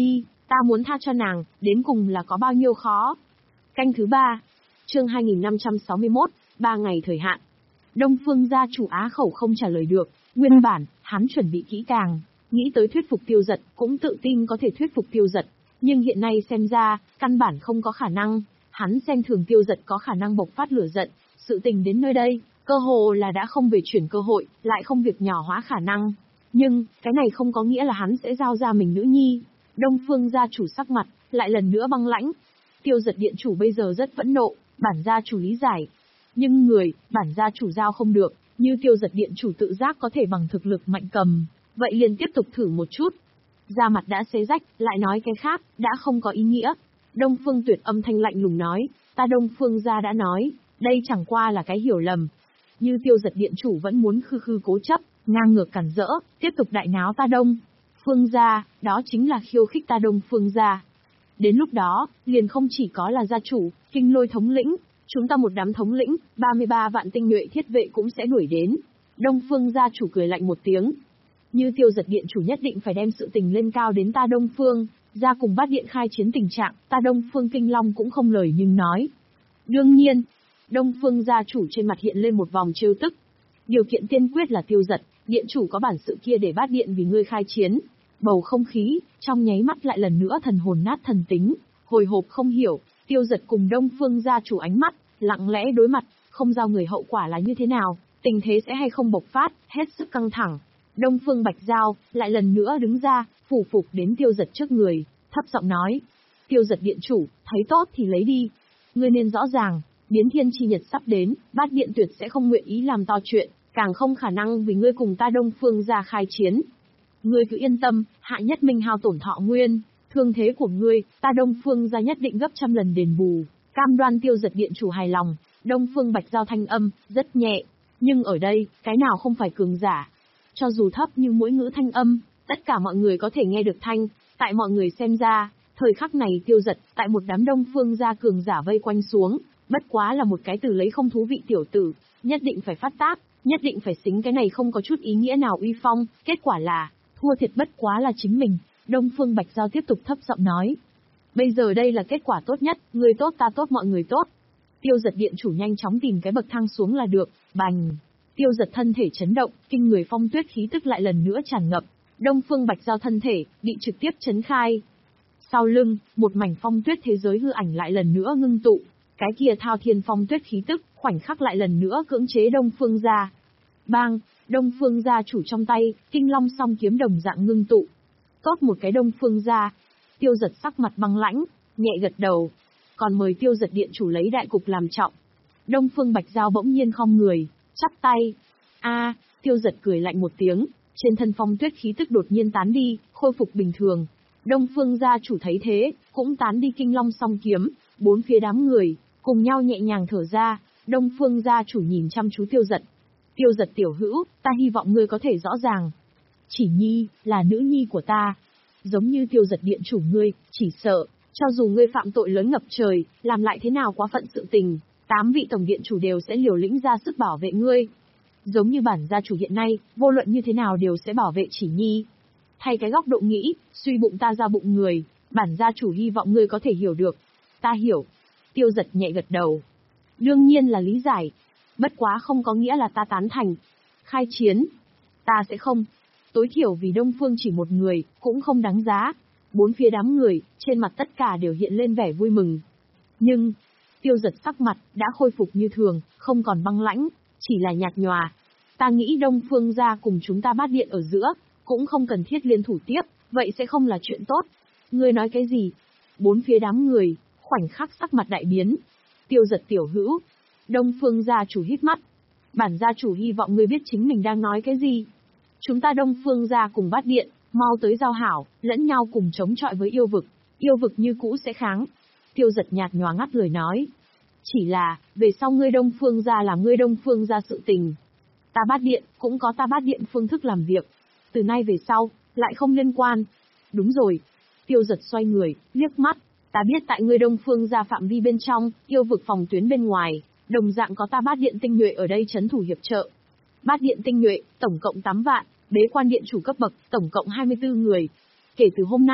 Ta muốn tha cho nàng, đến cùng là có bao nhiêu khó. Canh thứ ba. Chương hai nghìn năm trăm sáu mươi mốt, ba ngày thời hạn. Đông Phương gia chủ á khẩu không trả lời được, nguyên bản, hắn chuẩn bị kỹ càng, nghĩ tới thuyết phục Tiêu Dật, cũng tự tin có thể thuyết phục Tiêu Dật, nhưng hiện nay xem ra, căn bản không có khả năng, hắn xem thường Tiêu Dật có khả năng bộc phát lửa giận, sự tình đến nơi đây, cơ hồ là đã không về chuyển cơ hội, lại không việc nhỏ hóa khả năng. Nhưng, cái này không có nghĩa là hắn sẽ giao ra mình nữ nhi. Đông Phương gia chủ sắc mặt, lại lần nữa băng lãnh. Tiêu Dật điện chủ bây giờ rất phẫn nộ, bản gia chủ lý giải. Nhưng người, bản gia chủ giao không được, như Tiêu Dật điện chủ tự giác có thể bằng thực lực mạnh cầm, vậy liền tiếp tục thử một chút. Da mặt đã xé rách, lại nói cái khác, đã không có ý nghĩa. Đông Phương Tuyệt âm thanh lạnh lùng nói, ta Đông Phương gia đã nói, đây chẳng qua là cái hiểu lầm. Như Tiêu Dật điện chủ vẫn muốn khư khư cố chấp, ngang ngược cản rỡ, tiếp tục đại náo ta Đông Phương gia, đó chính là khiêu khích ta Đông Phương gia. Đến lúc đó, liền không chỉ có là gia chủ, Kinh Lôi thống lĩnh, chúng ta một đám thống lĩnh, ba mươi ba vạn tinh nhuệ thiết vệ cũng sẽ đuổi đến. Đông Phương gia chủ cười lạnh một tiếng. Như Tiêu Dật điện chủ nhất định phải đem sự tình lên cao đến ta Đông Phương, ra cùng Bát điện khai chiến tình trạng, ta Đông Phương Kinh Long cũng không lời nhưng nói. Đương nhiên, Đông Phương gia chủ trên mặt hiện lên một vòng trêu tức. Điều kiện tiên quyết là Tiêu Dật, điện chủ có bản sự kia để Bát điện vì ngươi khai chiến. Bầu không khí, trong nháy mắt lại lần nữa thần hồn nát thần tính, hồi hộp không hiểu, Tiêu Dật cùng Đông Phương gia chủ ánh mắt, lặng lẽ đối mặt, không giao người hậu quả là như thế nào, tình thế sẽ hay không bộc phát, hết sức căng thẳng. Đông Phương Bạch Giao, lại lần nữa đứng ra, phủ phục đến Tiêu Dật trước người, thấp giọng nói. Tiêu Dật điện chủ, thấy tốt thì lấy đi. Ngươi nên rõ ràng, biến thiên chi nhật sắp đến, Bát điện tuyệt sẽ không nguyện ý làm to chuyện, càng không khả năng vì ngươi cùng ta Đông Phương gia khai chiến. Ngươi cứ yên tâm, Hạ Nhất Minh hao tổn thọ nguyên, thương thế của ngươi, ta Đông Phương gia nhất định gấp trăm lần đền bù, cam đoan Tiêu Dật điện chủ hài lòng. Đông Phương Bạch Giao thanh âm, rất nhẹ, nhưng ở đây, cái nào không phải cường giả. Cho dù thấp như mỗi ngữ thanh âm, tất cả mọi người có thể nghe được thanh, tại mọi người xem ra, thời khắc này Tiêu Dật, tại một đám Đông Phương gia cường giả vây quanh xuống, bất quá là một cái từ lấy không thú vị tiểu tử, nhất định phải phát tác, nhất định phải xính cái này không có chút ý nghĩa nào uy phong, kết quả là, thua thiệt bất quá là chính mình. Đông Phương Bạch Giao tiếp tục thấp giọng nói. Bây giờ đây là kết quả tốt nhất, người tốt ta tốt mọi người tốt. Tiêu Dật điện chủ nhanh chóng tìm cái bậc thang xuống là được, bành. Tiêu Dật thân thể chấn động, kinh người phong tuyết khí tức lại lần nữa tràn ngập. Đông Phương Bạch Giao thân thể, bị trực tiếp chấn khai. Sau lưng, một mảnh phong tuyết thế giới hư ảnh lại lần nữa ngưng tụ. Cái kia thao thiên phong tuyết khí tức, khoảnh khắc lại lần nữa cưỡng chế Đông Phương gia. Bang, Đông Phương gia chủ trong tay, Kinh Long song kiếm đồng dạng ngưng tụ. Tốt một cái Đông Phương gia. Tiêu Dật sắc mặt băng lãnh, nhẹ gật đầu. Còn mời Tiêu Dật điện chủ lấy đại cục làm trọng. Đông Phương Bạch Giao bỗng nhiên khom người, chắp tay. A, Tiêu Dật cười lạnh một tiếng, trên thân phong tuyết khí tức đột nhiên tán đi, khôi phục bình thường. Đông Phương gia chủ thấy thế, cũng tán đi Kinh Long song kiếm, bốn phía đám người, cùng nhau nhẹ nhàng thở ra. Đông Phương gia chủ nhìn chăm chú Tiêu Dật. Tiêu Dật tiểu hữu, ta hy vọng ngươi có thể rõ ràng. Chỉ Nhi, là nữ nhi của ta. Giống như Tiêu Dật điện chủ ngươi, chỉ sợ, cho dù ngươi phạm tội lớn ngập trời, làm lại thế nào quá phận sự tình, tám vị tổng điện chủ đều sẽ liều lĩnh ra sức bảo vệ ngươi. Giống như bản gia chủ hiện nay, vô luận như thế nào đều sẽ bảo vệ Chỉ Nhi. Thay cái góc độ nghĩ, suy bụng ta ra bụng người, bản gia chủ hy vọng ngươi có thể hiểu được. Ta hiểu. Tiêu Dật nhẹ gật đầu. Đương nhiên là lý giải. Bất quá không có nghĩa là ta tán thành. Khai chiến. Ta sẽ không. Tối thiểu vì Đông Phương chỉ một người, cũng không đáng giá. Bốn phía đám người, trên mặt tất cả đều hiện lên vẻ vui mừng. Nhưng, Tiêu Dật sắc mặt, đã khôi phục như thường, không còn băng lãnh, chỉ là nhạt nhòa. Ta nghĩ Đông Phương gia cùng chúng ta Bát điện ở giữa, cũng không cần thiết liên thủ tiếp, vậy sẽ không là chuyện tốt. Ngươi nói cái gì? Bốn phía đám người, khoảnh khắc sắc mặt đại biến. Tiêu Dật tiểu hữu. Đông Phương gia chủ hít mắt. Bản gia chủ hy vọng ngươi biết chính mình đang nói cái gì. Chúng ta Đông Phương gia cùng Bát điện, mau tới giao hảo, lẫn nhau cùng chống chọi với yêu vực. Yêu vực như cũ sẽ kháng. Tiêu Dật nhạt nhòa ngắt lời nói. Chỉ là, về sau ngươi Đông Phương gia làm ngươi Đông Phương gia sự tình. Ta Bát điện, cũng có ta Bát điện phương thức làm việc. Từ nay về sau, lại không liên quan. Đúng rồi. Tiêu Dật xoay người, liếc mắt. Ta biết tại ngươi Đông Phương gia phạm vi bên trong, yêu vực phòng tuyến bên ngoài, đồng dạng có ta Bát điện tinh nhuệ ở đây trấn thủ hiệp trợ. Bát điện tinh nhuệ, tổng cộng tám vạn, bế quan điện chủ cấp bậc, tổng cộng hai mươi tư người. Kể từ hôm nay,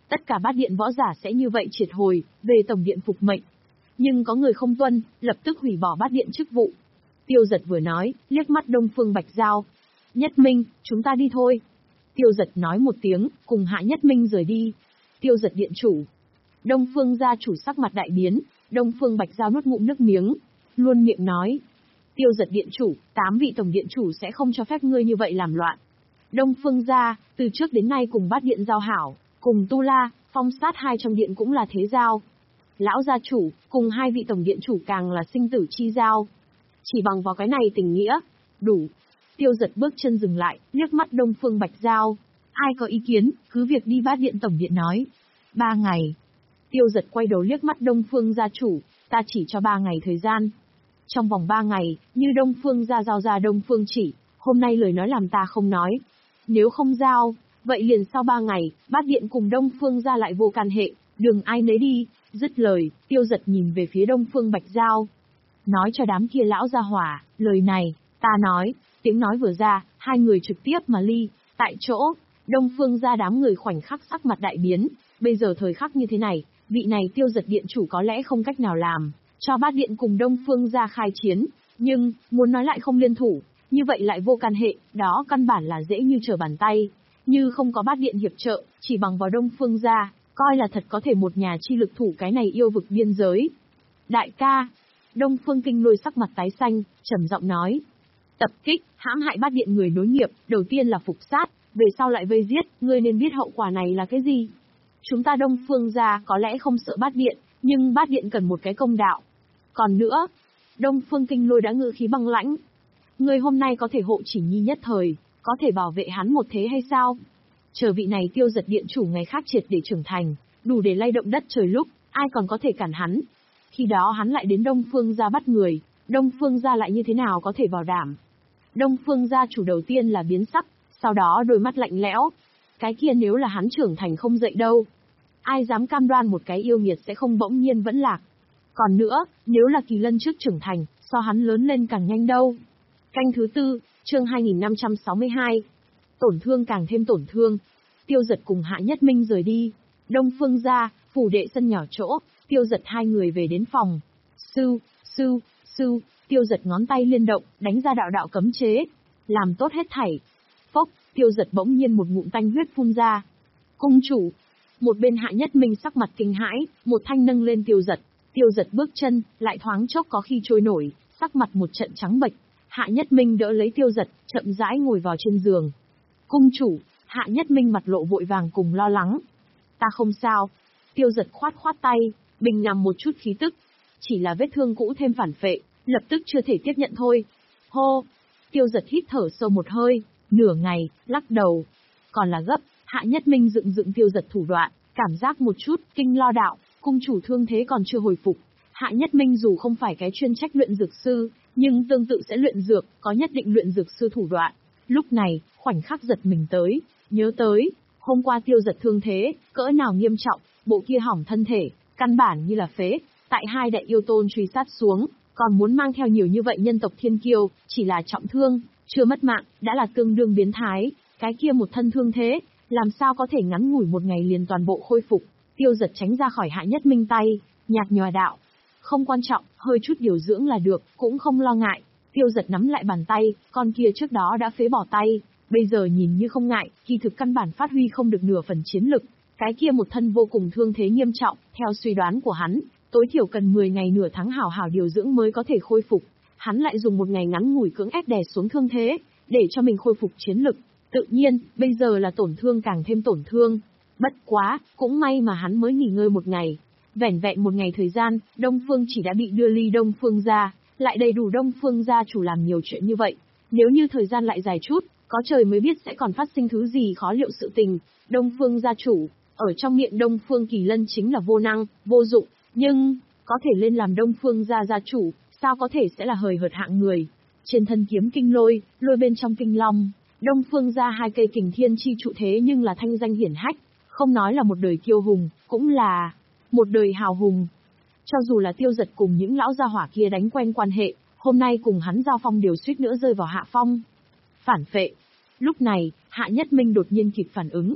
Tất cả bát điện võ giả sẽ như vậy triệt hồi, về tổng điện phục mệnh. Nhưng có người không tuân, lập tức hủy bỏ bát điện chức vụ. Tiêu Dật vừa nói, liếc mắt Đông Phương Bạch Giao. Nhất Minh, chúng ta đi thôi. Tiêu Dật nói một tiếng, cùng Hạ Nhất Minh rời đi. Tiêu Dật điện chủ. Đông Phương gia chủ sắc mặt đại biến, Đông Phương Bạch Giao nuốt ngụm nước miếng, luôn miệng nói. Tiêu Dật điện chủ, tám vị tổng điện chủ sẽ không cho phép ngươi như vậy làm loạn. Đông Phương gia, từ trước đến nay cùng bát điện giao hảo, cùng Tu La, Phong Sát hai trong điện cũng là thế giao. Lão gia chủ, cùng hai vị tổng điện chủ càng là sinh tử chi giao. Chỉ bằng vào cái này tình nghĩa, đủ. Tiêu Dật bước chân dừng lại, liếc mắt Đông Phương Bạch Giao. Ai có ý kiến, cứ việc đi bát điện tổng điện nói. Ba ngày. Tiêu Dật quay đầu liếc mắt Đông Phương gia chủ, ta chỉ cho ba ngày thời gian. Trong vòng ba ngày, như Đông Phương gia giao ra Đông Phương chỉ, hôm nay lời nói làm ta không nói. Nếu không giao, vậy liền sau ba ngày, bát điện cùng Đông Phương gia lại vô can hệ, đường ai nấy đi. Dứt lời, Tiêu Dật nhìn về phía Đông Phương Bạch Giao. Nói cho đám kia lão gia hỏa, lời này, ta nói, tiếng nói vừa ra, hai người trực tiếp mà ly, tại chỗ, Đông Phương gia đám người khoảnh khắc sắc mặt đại biến, bây giờ thời khắc như thế này, vị này Tiêu Dật điện chủ có lẽ không cách nào làm, cho bát điện cùng Đông Phương gia khai chiến, nhưng, muốn nói lại không liên thủ, như vậy lại vô can hệ, đó căn bản là dễ như trở bàn tay, như không có bát điện hiệp trợ, chỉ bằng vào Đông Phương gia, coi là thật có thể một nhà chi lực thủ cái này yêu vực biên giới. Đại ca, Đông Phương Kinh Lôi sắc mặt tái xanh, trầm giọng nói. Tập kích, hãm hại bát điện người nối nghiệp, đầu tiên là phục sát, về sau lại vây giết, ngươi nên biết hậu quả này là cái gì. Chúng ta Đông Phương gia có lẽ không sợ bát điện, nhưng bát điện cần một cái công đạo. Còn nữa, Đông Phương Kinh Lôi đã ngự khí băng lãnh. Ngươi hôm nay có thể hộ Chỉ Nhi nhất thời, có thể bảo vệ hắn một thế hay sao? Chờ vị này Tiêu Dật điện chủ ngày khác triệt để trưởng thành, đủ để lay động đất trời lúc, ai còn có thể cản hắn. Khi đó hắn lại đến Đông Phương gia bắt người, Đông Phương gia lại như thế nào có thể bảo đảm. Đông Phương gia chủ đầu tiên là biến sắc, sau đó đôi mắt lạnh lẽo. Cái kia nếu là hắn trưởng thành không dậy đâu. Ai dám cam đoan một cái yêu nghiệt sẽ không bỗng nhiên vẫn lạc. Còn nữa, nếu là Kỳ Lân trước trưởng thành, so hắn lớn lên càng nhanh đâu. Canh thứ tư, chương hai nghìn năm trăm sáu mươi hai. Tổn thương càng thêm tổn thương. Tiêu Dật cùng Hạ Nhất Minh rời đi. Đông Phương gia, phủ đệ sân nhỏ chỗ, Tiêu Dật hai người về đến phòng. Sư, sư, sư, Tiêu Dật ngón tay liên động, đánh ra đạo đạo cấm chế. Làm tốt hết thảy. Phốc, Tiêu Dật bỗng nhiên một ngụm tanh huyết phun ra. Cung chủ. Một bên Hạ Nhất Minh sắc mặt kinh hãi, một thanh nâng lên Tiêu Dật. Tiêu Dật bước chân, lại thoáng chốc có khi trôi nổi, sắc mặt một trận trắng bệch. Hạ Nhất Minh đỡ lấy Tiêu Dật, chậm rãi ngồi vào trên giường. Cung chủ. Hạ Nhất Minh mặt lộ vội vàng cùng lo lắng. Ta không sao. Tiêu Dật khoát khoát tay, bình nằm một chút khí tức. Chỉ là vết thương cũ thêm phản phệ, lập tức chưa thể tiếp nhận thôi. Hô. Tiêu Dật hít thở sâu một hơi, nửa ngày, lắc đầu. Còn là gấp, Hạ Nhất Minh dựng dựng Tiêu Dật thủ đoạn, cảm giác một chút, kinh lo đạo, cung chủ thương thế còn chưa hồi phục. Hạ Nhất Minh dù không phải cái chuyên trách luyện dược sư, nhưng tương tự sẽ luyện dược, có nhất định luyện dược sư thủ đoạn. Lúc này, khoảnh khắc giật mình tới, nhớ tới, hôm qua Tiêu Dật thương thế, cỡ nào nghiêm trọng, bộ kia hỏng thân thể, căn bản như là phế, tại hai đại yêu tôn truy sát xuống, còn muốn mang theo nhiều như vậy nhân tộc thiên kiêu, chỉ là trọng thương, chưa mất mạng, đã là tương đương biến thái, cái kia một thân thương thế, làm sao có thể ngắn ngủi một ngày liền toàn bộ khôi phục. Tiêu Dật tránh ra khỏi Hạ Nhất Minh tay, nhạt nhòa đạo. Không quan trọng, hơi chút điều dưỡng là được, cũng không lo ngại. Tiêu Dật nắm lại bàn tay, con kia trước đó đã phế bỏ tay, bây giờ nhìn như không ngại, kỳ thực căn bản phát huy không được nửa phần chiến lực. Cái kia một thân vô cùng thương thế nghiêm trọng, theo suy đoán của hắn, tối thiểu cần mười ngày nửa tháng hảo hảo điều dưỡng mới có thể khôi phục. Hắn lại dùng một ngày ngắn ngủi cưỡng ép đè xuống thương thế, để cho mình khôi phục chiến lực. Tự nhiên, bây giờ là tổn thương càng thêm tổn thương. Bất quá, cũng may mà hắn mới nghỉ ngơi một ngày. Vẻn vẹn một ngày thời gian, Đông Phương chỉ đã bị đưa ly Đông Phương gia, lại đầy đủ Đông Phương gia chủ làm nhiều chuyện như vậy. Nếu như thời gian lại dài chút, có trời mới biết sẽ còn phát sinh thứ gì khó liệu sự tình. Đông Phương gia chủ, ở trong miệng Đông Phương Kỳ Lân chính là vô năng, vô dụng, nhưng, có thể lên làm Đông Phương gia gia chủ, sao có thể sẽ là hời hợt hạng người. Trên thân kiếm kinh lôi, lôi bên trong kinh long, Đông Phương gia hai cây kình thiên chi trụ thế nhưng là thanh danh hiển hách, không nói là một đời kiêu hùng, cũng là một đời hào hùng. Cho dù là Tiêu Dật cùng những lão gia hỏa kia đánh quen quan hệ, hôm nay cùng hắn giao phong đều suýt nữa rơi vào hạ phong. Phản phệ. Lúc này, Hạ Nhất Minh đột nhiên kịp phản ứng.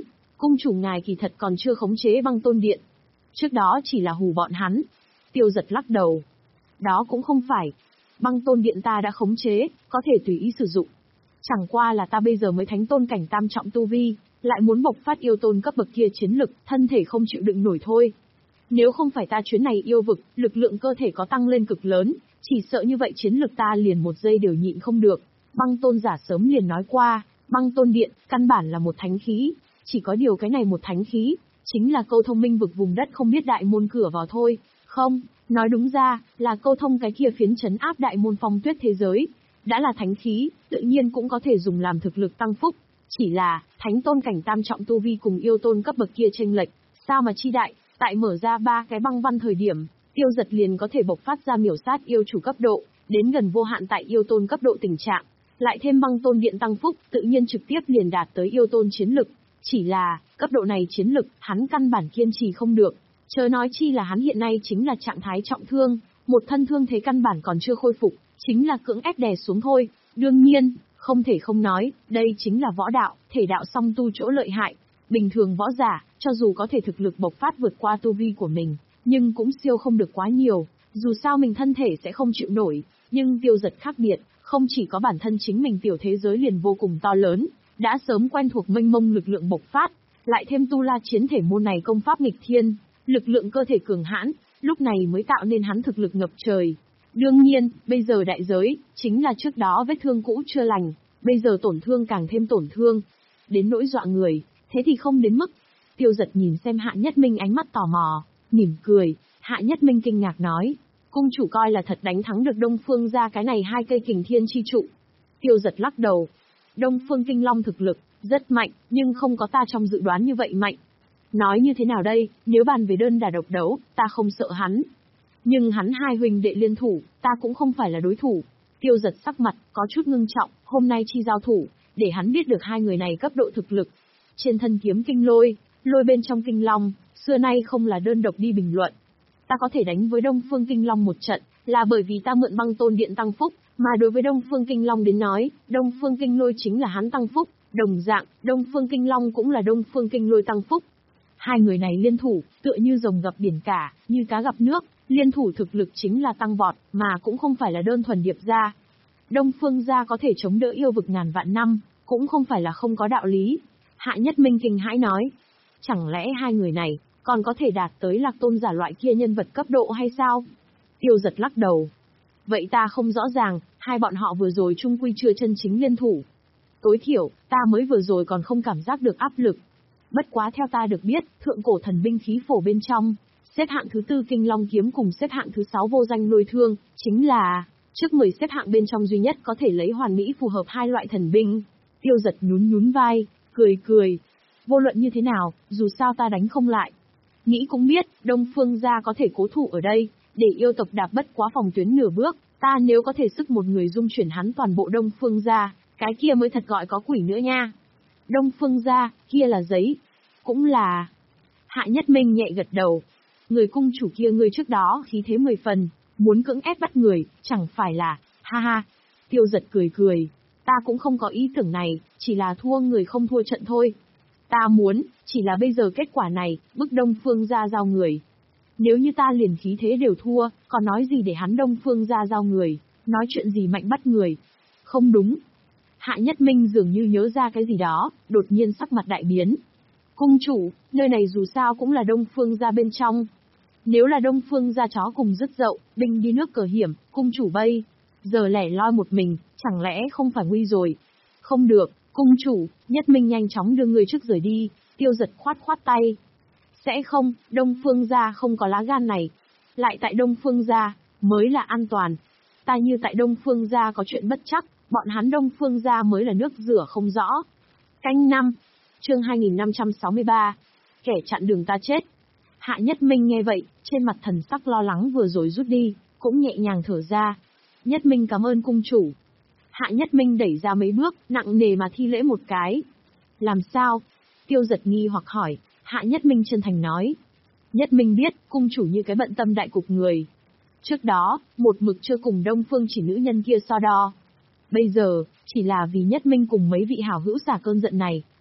Cung chủ ngài kỳ thật còn chưa khống chế Băng Tôn Điện. Trước đó chỉ là hù bọn hắn. Tiêu Giật lắc đầu. Đó cũng không phải. Băng Tôn Điện ta đã khống chế, có thể tùy ý sử dụng. Chẳng qua là ta bây giờ mới thánh tôn cảnh tam trọng tu vi, lại muốn bộc phát yêu tôn cấp bậc kia chiến lực, thân thể không chịu đựng nổi thôi. Nếu không phải ta chuyến này yêu vực, lực lượng cơ thể có tăng lên cực lớn, chỉ sợ như vậy chiến lực ta liền một giây đều nhịn không được. Băng tôn giả sớm liền nói qua, Băng Tôn Điện, căn bản là một thánh khí. Chỉ có điều cái này một thánh khí, chính là câu thông minh vực vùng đất không biết đại môn cửa vào thôi. Không, nói đúng ra, là câu thông cái kia phiến trấn áp đại môn phong tuyết thế giới. Đã là thánh khí, tự nhiên cũng có thể dùng làm thực lực tăng phúc. Chỉ là, thánh tôn cảnh tam trọng tu vi cùng yêu tôn cấp bậc kia chênh lệch, sao mà chi đại, tại mở ra ba cái băng văn thời điểm, Tiêu Giật liền có thể bộc phát ra miểu sát yêu chủ cấp độ, đến gần vô hạn tại yêu tôn cấp độ tình trạng. Lại thêm Băng Tôn Điện tăng phúc, tự nhiên trực tiếp liền đạt tới yêu tôn chiến lực. Chỉ là, cấp độ này chiến lực, hắn căn bản kiên trì không được. Chớ nói chi là hắn hiện nay chính là trạng thái trọng thương, một thân thương thế căn bản còn chưa khôi phục, chính là cưỡng ép đè xuống thôi. Đương nhiên, không thể không nói, đây chính là võ đạo, thể đạo song tu chỗ lợi hại. Bình thường võ giả, cho dù có thể thực lực bộc phát vượt qua tu vi của mình, nhưng cũng siêu không được quá nhiều, dù sao mình thân thể sẽ không chịu nổi. Nhưng Tiêu Giật khác biệt, không chỉ có bản thân chính mình tiểu thế giới liền vô cùng to lớn, đã sớm quen thuộc mênh mông lực lượng bộc phát, lại thêm tu la chiến thể môn này công pháp nghịch thiên, lực lượng cơ thể cường hãn, lúc này mới tạo nên hắn thực lực ngập trời. Đương nhiên, bây giờ đại giới, chính là trước đó vết thương cũ chưa lành, bây giờ tổn thương càng thêm tổn thương. Đến nỗi dọa người, thế thì không đến mức. Tiêu Giật nhìn xem Hạ Nhất Minh ánh mắt tò mò, mỉm cười. Hạ Nhất Minh kinh ngạc nói, cung chủ coi là thật đánh thắng được Đông Phương gia cái này hai cây kình thiên chi trụ. Tiêu Giật lắc đầu. Đông Phương Kinh Long thực lực, rất mạnh, nhưng không có ta trong dự đoán như vậy mạnh. Nói như thế nào đây, nếu bàn về đơn đả độc đấu, ta không sợ hắn. Nhưng hắn hai huynh đệ liên thủ, ta cũng không phải là đối thủ. Tiêu Giật sắc mặt, có chút ngưng trọng, hôm nay chi giao thủ, để hắn biết được hai người này cấp độ thực lực. Trên thân kiếm kinh lôi, lôi bên trong kinh long, xưa nay không là đơn độc đi bình luận. Ta có thể đánh với Đông Phương Kinh Long một trận, là bởi vì ta mượn Băng Tôn Điện tăng phúc, mà đối với Đông Phương Kinh Long đến nói, Đông Phương Kinh Lôi chính là hắn tăng phúc, đồng dạng, Đông Phương Kinh Long cũng là Đông Phương Kinh Lôi tăng phúc. Hai người này liên thủ, tựa như rồng gặp biển cả, như cá gặp nước, liên thủ thực lực chính là tăng vọt, mà cũng không phải là đơn thuần điệp gia. Đông Phương gia có thể chống đỡ yêu vực ngàn vạn năm, cũng không phải là không có đạo lý. Hạ Nhất Minh kinh hãi nói, chẳng lẽ hai người này còn có thể đạt tới Lạc Tôn giả loại kia nhân vật cấp độ hay sao? Tiêu Giật lắc đầu. Vậy ta không rõ ràng, hai bọn họ vừa rồi chung quy chưa chân chính liên thủ. Tối thiểu, ta mới vừa rồi còn không cảm giác được áp lực. Bất quá theo ta được biết, thượng cổ thần binh khí phổ bên trong, xếp hạng thứ tư Kinh Long kiếm cùng xếp hạng thứ sáu Vô Danh Lôi Thương, chính là trước mười xếp hạng bên trong duy nhất có thể lấy hoàn mỹ phù hợp hai loại thần binh. Tiêu Giật nhún nhún vai, cười cười. Vô luận như thế nào, dù sao ta đánh không lại. Nghĩ cũng biết, Đông Phương gia có thể cố thủ ở đây, để yêu tộc đạp bất quá phòng tuyến nửa bước, ta nếu có thể sức một người dung chuyển hắn toàn bộ Đông Phương gia, cái kia mới thật gọi có quỷ nữa nha. Đông Phương gia, kia là giấy. Cũng là... Hạ Nhất Minh nhẹ gật đầu. Người cung chủ kia người trước đó khí thế mười phần, muốn cưỡng ép bắt người, chẳng phải là... Ha ha. Tiêu Giật cười cười. Ta cũng không có ý tưởng này, chỉ là thua người không thua trận thôi. Ta muốn, chỉ là bây giờ kết quả này, bức Đông Phương gia giao người. Nếu như ta liền khí thế đều thua, còn nói gì để hắn Đông Phương gia giao người, nói chuyện gì mạnh bắt người. Không đúng. Hạ Nhất Minh dường như nhớ ra cái gì đó, đột nhiên sắc mặt đại biến. Cung chủ, nơi này dù sao cũng là Đông Phương gia bên trong. Nếu là Đông Phương gia chó cùng dứt dậu, binh đi nước cờ hiểm, cung chủ bây giờ lẻ loi một mình, chẳng lẽ không phải nguy rồi. Không được, cung chủ, Nhất Minh nhanh chóng đưa người trước rời đi. Tiêu Giật khoát khoát tay. Sẽ không, Đông Phương gia không có lá gan này. Lại tại Đông Phương gia, mới là an toàn. Ta như tại Đông Phương gia có chuyện bất chắc, bọn hắn Đông Phương gia mới là nước rửa không rõ. Canh năm, chương hai nghìn năm trăm sáu mươi ba, kẻ chặn đường ta chết. Hạ Nhất Minh nghe vậy, trên mặt thần sắc lo lắng vừa rồi rút đi, cũng nhẹ nhàng thở ra. Nhất Minh cảm ơn cung chủ. Hạ Nhất Minh đẩy ra mấy bước, nặng nề mà thi lễ một cái. Làm sao? Tiêu Giật nghi hoặc hỏi. Hạ Nhất Minh chân thành nói. Nhất Minh biết, cung chủ như cái bận tâm đại cục người. Trước đó, một mực chưa cùng Đông Phương chỉ nữ nhân kia so đo. Bây giờ, chỉ là vì Nhất Minh cùng mấy vị hảo hữu xả cơn giận này,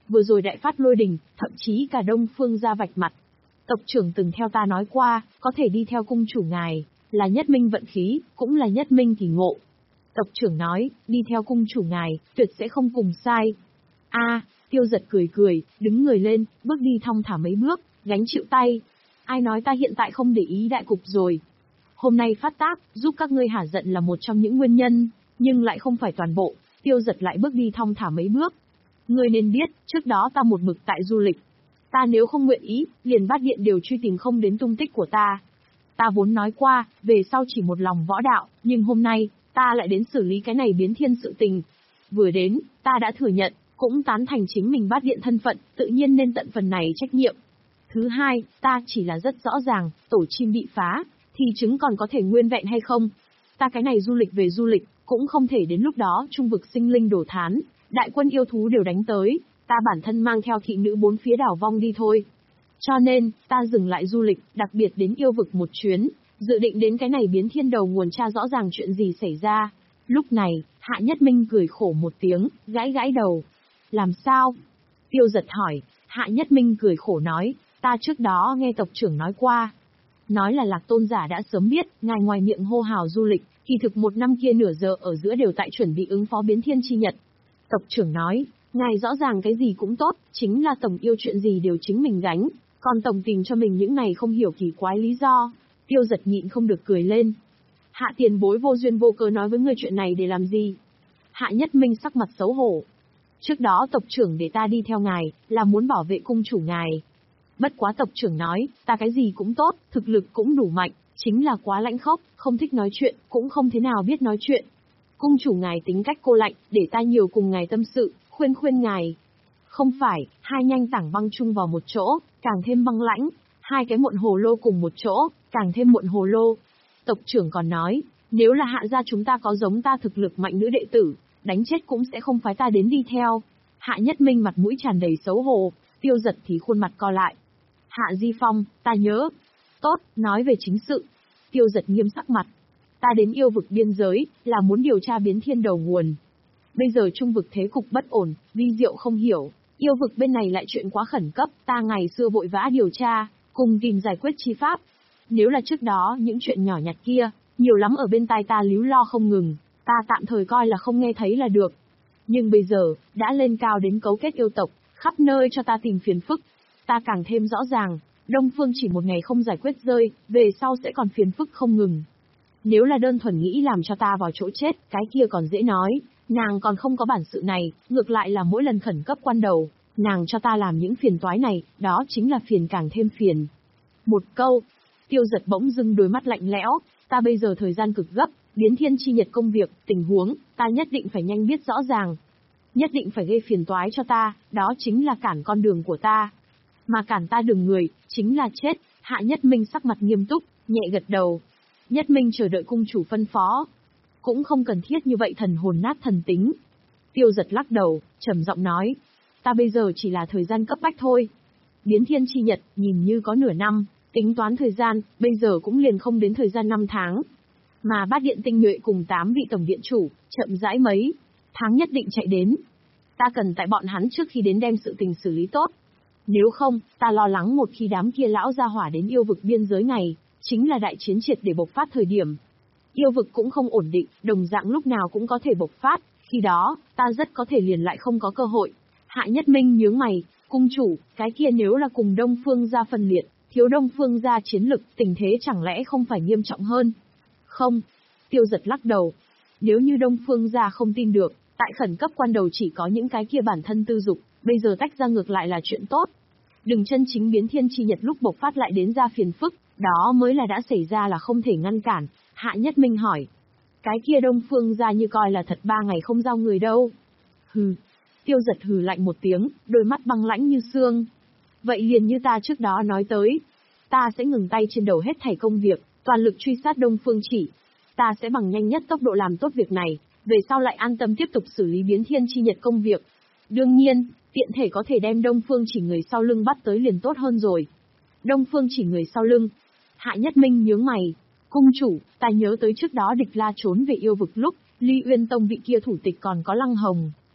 vừa rồi đại phát lôi đình, thậm chí cả Đông Phương gia vạch mặt. Tộc trưởng từng theo ta nói qua, có thể đi theo cung chủ ngài, là nhất minh vận khí, cũng là nhất minh kỳ ngộ. Tộc trưởng nói, đi theo cung chủ ngài, tuyệt sẽ không cùng sai. A, Tiêu Giật cười cười, đứng người lên, bước đi thong thả mấy bước, gánh chịu tay. Ai nói ta hiện tại không để ý đại cục rồi. Hôm nay phát tác, giúp các ngươi hả giận là một trong những nguyên nhân, nhưng lại không phải toàn bộ. Tiêu Giật lại bước đi thong thả mấy bước. Ngươi nên biết, trước đó ta một mực tại du lịch. Ta nếu không nguyện ý, liền Bát Điện đều truy tìm không đến tung tích của ta. Ta vốn nói qua, về sau chỉ một lòng võ đạo, nhưng hôm nay, ta lại đến xử lý cái này biến thiên sự tình. Vừa đến, ta đã thừa nhận, cũng tán thành chính mình Bát Điện thân phận, tự nhiên nên tận phần này trách nhiệm. Thứ hai, ta chỉ là rất rõ ràng, tổ chim bị phá, thì trứng còn có thể nguyên vẹn hay không. Ta cái này du lịch về du lịch, cũng không thể đến lúc đó trung vực sinh linh đổ thán, đại quân yêu thú đều đánh tới, ta bản thân mang theo thị nữ bốn phía đảo vong đi thôi. Cho nên, ta dừng lại du lịch, đặc biệt đến yêu vực một chuyến, dự định đến cái này biến thiên đầu nguồn tra rõ ràng chuyện gì xảy ra. Lúc này, Hạ Nhất Minh cười khổ một tiếng, gãi gãi đầu. Làm sao? Tiêu Giật hỏi. Hạ Nhất Minh cười khổ nói, ta trước đó nghe tộc trưởng nói qua. Nói là Lạc Tôn giả đã sớm biết, ngài ngoài miệng hô hào du lịch, kỳ thực một năm kia nửa giờ ở giữa đều tại chuẩn bị ứng phó biến thiên chi nhật. Tộc trưởng nói, ngài rõ ràng cái gì cũng tốt, chính là tổng yêu chuyện gì đều chính mình gánh, còn tổng tìm cho mình những này không hiểu kỳ quái lý do. Tiêu Giật nhịn không được cười lên. Hạ tiền bối vô duyên vô cớ nói với ngươi chuyện này để làm gì? Hạ Nhất Minh sắc mặt xấu hổ. Trước đó tộc trưởng để ta đi theo ngài, là muốn bảo vệ cung chủ ngài. Bất quá tộc trưởng nói, ta cái gì cũng tốt, thực lực cũng đủ mạnh, chính là quá lãnh khốc, không thích nói chuyện, cũng không thế nào biết nói chuyện. Cung chủ ngài tính cách cô lạnh, để ta nhiều cùng ngài tâm sự, khuyên khuyên ngài. Không phải, hai nhanh tảng băng chung vào một chỗ, càng thêm băng lãnh, hai cái muộn hồ lô cùng một chỗ, càng thêm muộn hồ lô. Tộc trưởng còn nói, nếu là hạ gia chúng ta có giống ta thực lực mạnh nữ đệ tử, đánh chết cũng sẽ không phái ta đến đi theo. Hạ Nhất Minh mặt mũi tràn đầy xấu hổ, Tiêu Giật thì khuôn mặt co lại. Hạ Di Phong, ta nhớ. Tốt, nói về chính sự. Tiêu Giật nghiêm sắc mặt. Ta đến yêu vực biên giới, là muốn điều tra biến thiên đầu nguồn. Bây giờ trung vực thế cục bất ổn, vi diệu không hiểu. Yêu vực bên này lại chuyện quá khẩn cấp, ta ngày xưa vội vã điều tra, cùng tìm giải quyết chi pháp. Nếu là trước đó những chuyện nhỏ nhặt kia, nhiều lắm ở bên tai ta líu lo không ngừng, ta tạm thời coi là không nghe thấy là được. Nhưng bây giờ, đã lên cao đến cấu kết yêu tộc, khắp nơi cho ta tìm phiền phức. Ta càng thêm rõ ràng, Đông Phương chỉ một ngày không giải quyết rơi, về sau sẽ còn phiền phức không ngừng. Nếu là đơn thuần nghĩ làm cho ta vào chỗ chết, cái kia còn dễ nói, nàng còn không có bản sự này, ngược lại là mỗi lần khẩn cấp quan đầu, nàng cho ta làm những phiền toái này, đó chính là phiền càng thêm phiền. Một câu, Tiêu Giật bỗng dưng đôi mắt lạnh lẽo, ta bây giờ thời gian cực gấp, biến thiên chi nhật công việc, tình huống, ta nhất định phải nhanh biết rõ ràng. Nhất định phải gây phiền toái cho ta, đó chính là cản con đường của ta. Mà cản ta đường người, chính là chết. Hạ Nhất Minh sắc mặt nghiêm túc, nhẹ gật đầu. Nhất Minh chờ đợi cung chủ phân phó. Cũng không cần thiết như vậy thần hồn nát thần tính. Tiêu Giật lắc đầu, trầm giọng nói. Ta bây giờ chỉ là thời gian cấp bách thôi. Biến thiên chi nhật, nhìn như có nửa năm, tính toán thời gian, bây giờ cũng liền không đến thời gian năm tháng. Mà Bát Điện tinh nhuệ cùng tám vị tổng điện chủ, chậm rãi mấy tháng nhất định chạy đến. Ta cần tại bọn hắn trước khi đến đem sự tình xử lý tốt. Nếu không, ta lo lắng một khi đám kia lão gia hỏa đến yêu vực biên giới này, chính là đại chiến triệt để bộc phát thời điểm. Yêu vực cũng không ổn định, đồng dạng lúc nào cũng có thể bộc phát, khi đó, ta rất có thể liền lại không có cơ hội. Hạ Nhất Minh nhướng mày, cung chủ, cái kia nếu là cùng Đông Phương gia phân liệt, thiếu Đông Phương gia chiến lực, tình thế chẳng lẽ không phải nghiêm trọng hơn? Không. Tiêu Giật lắc đầu. Nếu như Đông Phương gia không tin được, tại khẩn cấp quan đầu chỉ có những cái kia bản thân tư dục, bây giờ tách ra ngược lại là chuyện tốt. Đừng chân chính biến thiên chi nhật lúc bộc phát lại đến ra phiền phức, đó mới là đã xảy ra là không thể ngăn cản. Hạ Nhất Minh hỏi. Cái kia Đông Phương gia như coi là thật ba ngày không giao người đâu. Hừ. Tiêu Giật hừ lạnh một tiếng, đôi mắt băng lãnh như xương. Vậy liền như ta trước đó nói tới. Ta sẽ ngừng tay trên đầu hết thảy công việc, toàn lực truy sát Đông Phương chỉ. Ta sẽ bằng nhanh nhất tốc độ làm tốt việc này, về sau lại an tâm tiếp tục xử lý biến thiên chi nhật công việc. Đương nhiên, tiện thể có thể đem Đông Phương chỉ người sau lưng bắt tới liền tốt hơn rồi. Đông Phương chỉ người sau lưng. Hạ Nhất Minh nhướng mày. Cung chủ, ta nhớ tới trước đó địch la trốn về yêu vực lúc, Ly Uyên Tông vị kia thủ tịch còn có Lăng Hồng.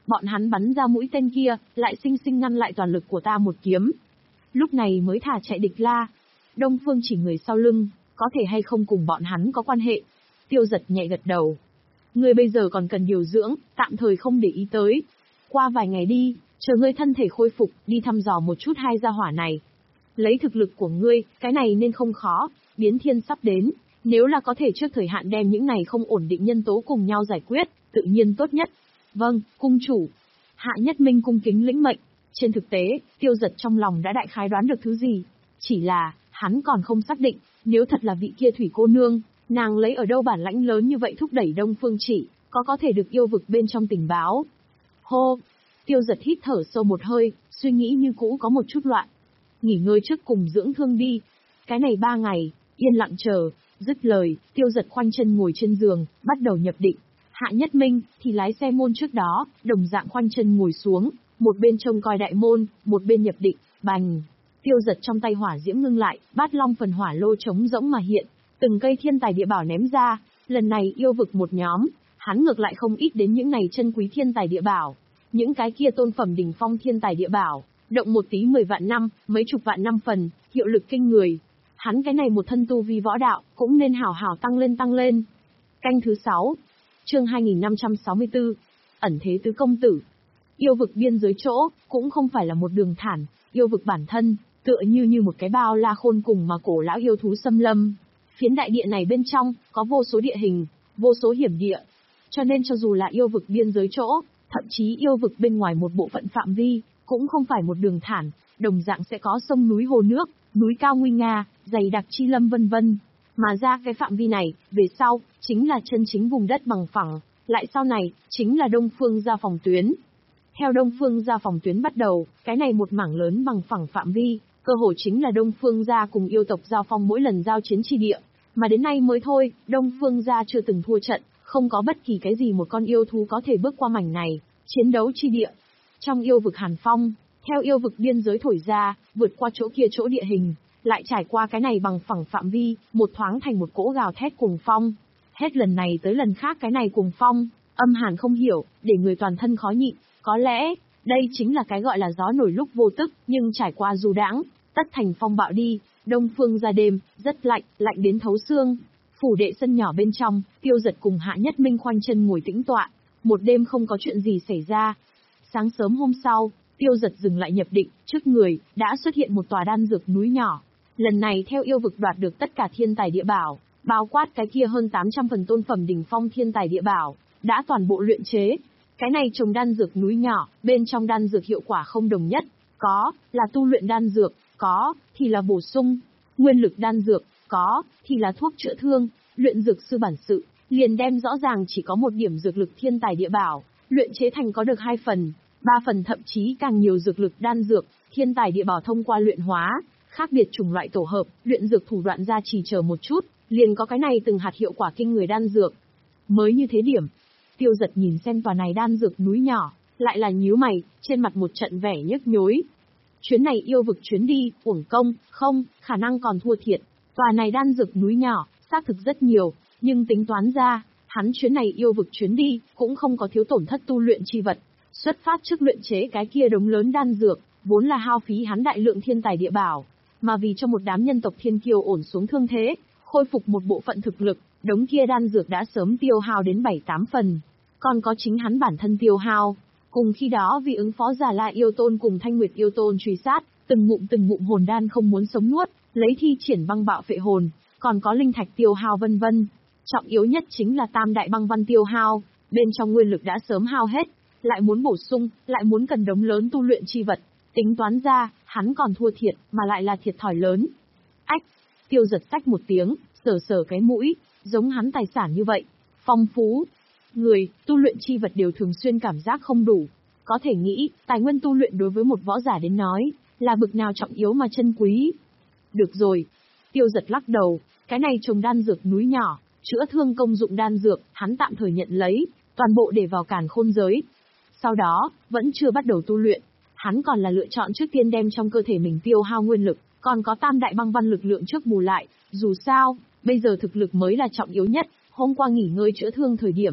bọn hắn bắn ra mũi tên kia, lại sinh sinh ngăn lại toàn lực của ta một kiếm. Lúc này mới thả chạy địch la. Đông Phương chỉ người sau lưng, có thể hay không cùng bọn hắn có quan hệ. Tiêu Giật nhẹ gật đầu. Ngươi bây giờ còn cần điều dưỡng, tạm thời không để ý tới. Qua vài ngày đi, chờ ngươi thân thể khôi phục, đi thăm dò một chút hai gia hỏa này. Lấy thực lực của ngươi, cái này nên không khó, biến thiên sắp đến. Nếu là có thể trước thời hạn đem những này không ổn định nhân tố cùng nhau giải quyết, tự nhiên tốt nhất. Vâng, cung chủ. Hạ Nhất Minh cung kính lĩnh mệnh. Trên thực tế, Tiêu Giật trong lòng đã đại khái đoán được thứ gì. Chỉ là, hắn còn không xác định, nếu thật là vị kia thủy cô nương, nàng lấy ở đâu bản lãnh lớn như vậy thúc đẩy Đông Phương Chỉ, có có thể được yêu vực bên trong tình báo. Hô! Tiêu Giật hít thở sâu một hơi, suy nghĩ như cũ có một chút loạn. Nghỉ ngơi trước cùng dưỡng thương đi. Cái này ba ngày, yên lặng chờ. Dứt lời, Tiêu Giật khoanh chân ngồi trên giường, bắt đầu nhập định. Hạ Nhất Minh thì lái xe môn trước đó, đồng dạng khoanh chân ngồi xuống, một bên trông coi đại môn, một bên nhập định. Bành! Tiêu Giật trong tay hỏa diễm ngưng lại, bát long phần hỏa lô trống rỗng mà hiện, từng cây thiên tài địa bảo ném ra. Lần này yêu vực một nhóm, hắn ngược lại không ít đến những này chân quý thiên tài địa bảo. Những cái kia tôn phẩm đỉnh phong thiên tài địa bảo, động một tí mười vạn năm, mấy chục vạn năm phần, hiệu lực kinh người. Hắn cái này một thân tu vi võ đạo, cũng nên hảo hảo tăng lên tăng lên. Canh thứ sáu, chương hai nghìn năm trăm sáu mươi tư, ẩn thế tứ công tử. Yêu vực biên giới chỗ, cũng không phải là một đường thản, yêu vực bản thân, tựa như như một cái bao la khôn cùng mà cổ lão yêu thú xâm lâm. Phiến đại địa này bên trong, có vô số địa hình, vô số hiểm địa. Cho nên cho dù là yêu vực biên giới chỗ, thậm chí yêu vực bên ngoài một bộ phận phạm vi, cũng không phải một đường thản, đồng dạng sẽ có sông núi hồ nước, núi cao nguy nga, dày đặc chi lâm vân vân. Mà ra cái phạm vi này, về sau, chính là chân chính vùng đất bằng phẳng, lại sau này, chính là Đông Phương gia phòng tuyến. Theo Đông Phương gia phòng tuyến bắt đầu, cái này một mảng lớn bằng phẳng phạm vi, cơ hội chính là Đông Phương gia cùng yêu tộc giao phong mỗi lần giao chiến chi địa. Mà đến nay mới thôi, Đông Phương gia chưa từng thua trận, không có bất kỳ cái gì một con yêu thú có thể bước qua mảnh này, chiến đấu chi địa. Trong yêu vực Hàn Phong, theo yêu vực biên giới thổi ra, vượt qua chỗ kia chỗ địa hình, lại trải qua cái này bằng phẳng phạm vi, một thoáng thành một cỗ gào thét cuồng phong. Hết lần này tới lần khác cái này cuồng phong, âm hàn không hiểu, để người toàn thân khó nhịn. Có lẽ, đây chính là cái gọi là gió nổi lúc vô tức, nhưng trải qua dù đãng, tất thành phong bạo đi. Đông Phương ra đêm, rất lạnh, lạnh đến thấu xương. Phủ đệ sân nhỏ bên trong, Tiêu Giật cùng Hạ Nhất Minh khoanh chân ngồi tĩnh tọa. Một đêm không có chuyện gì xảy ra. Sáng sớm hôm sau, Tiêu Giật dừng lại nhập định, trước người, đã xuất hiện một tòa đan dược núi nhỏ. Lần này theo yêu vực đoạt được tất cả thiên tài địa bảo, bao quát cái kia hơn tám trăm phần tôn phẩm đỉnh phong thiên tài địa bảo, đã toàn bộ luyện chế. Cái này trồng đan dược núi nhỏ, bên trong đan dược hiệu quả không đồng nhất, có là tu luyện đan dược, có thì là bổ sung nguyên lực đan dược, có thì là thuốc chữa thương. Luyện dược sư bản sự, liền đem rõ ràng chỉ có một điểm dược lực thiên tài địa bảo, luyện chế thành có được hai phần, ba phần thậm chí càng nhiều dược lực đan dược, thiên tài địa bảo thông qua luyện hóa, khác biệt chủng loại tổ hợp, luyện dược thủ đoạn ra chỉ chờ một chút, liền có cái này từng hạt hiệu quả kinh người đan dược. Mới như thế điểm, Tiêu Giật nhìn xem tòa này đan dược núi nhỏ, lại là nhíu mày, trên mặt một trận vẻ nhức nhối. Chuyến này yêu vực chuyến đi, uổng công, không, khả năng còn thua thiệt. Tòa này đan dược núi nhỏ, xác thực rất nhiều, nhưng tính toán ra, hắn chuyến này yêu vực chuyến đi, cũng không có thiếu tổn thất tu luyện chi vật. Xuất phát trước luyện chế cái kia đống lớn đan dược, vốn là hao phí hắn đại lượng thiên tài địa bảo, mà vì cho một đám nhân tộc thiên kiêu ổn xuống thương thế, khôi phục một bộ phận thực lực, đống kia đan dược đã sớm tiêu hao đến bảy tám phần. Còn có chính hắn bản thân tiêu hao. Cùng khi đó vì ứng phó Già La yêu tôn cùng Thanh Nguyệt yêu tôn truy sát, từng ngụm từng ngụm hồn đan không muốn sống nuốt, lấy thi triển băng bạo phệ hồn, còn có linh thạch tiêu hao vân vân. Trọng yếu nhất chính là tam đại băng văn tiêu hao, bên trong nguyên lực đã sớm hao hết, lại muốn bổ sung, lại muốn cần đống lớn tu luyện chi vật, tính toán ra, hắn còn thua thiệt, mà lại là thiệt thòi lớn. Ách, Tiêu Giật xách một tiếng, sờ sờ cái mũi, giống hắn tài sản như vậy, phong phú. Người, tu luyện chi vật đều thường xuyên cảm giác không đủ. Có thể nghĩ, tài nguyên tu luyện đối với một võ giả đến nói, là bực nào trọng yếu mà chân quý. Được rồi. Tiêu Giật lắc đầu, cái này trồng đan dược núi nhỏ, chữa thương công dụng đan dược, hắn tạm thời nhận lấy, toàn bộ để vào càn khôn giới. Sau đó, vẫn chưa bắt đầu tu luyện, hắn còn là lựa chọn trước tiên đem trong cơ thể mình tiêu hao nguyên lực, còn có tam đại băng văn lực lượng trước bù lại, dù sao, bây giờ thực lực mới là trọng yếu nhất. Hôm qua nghỉ ngơi chữa thương thời điểm,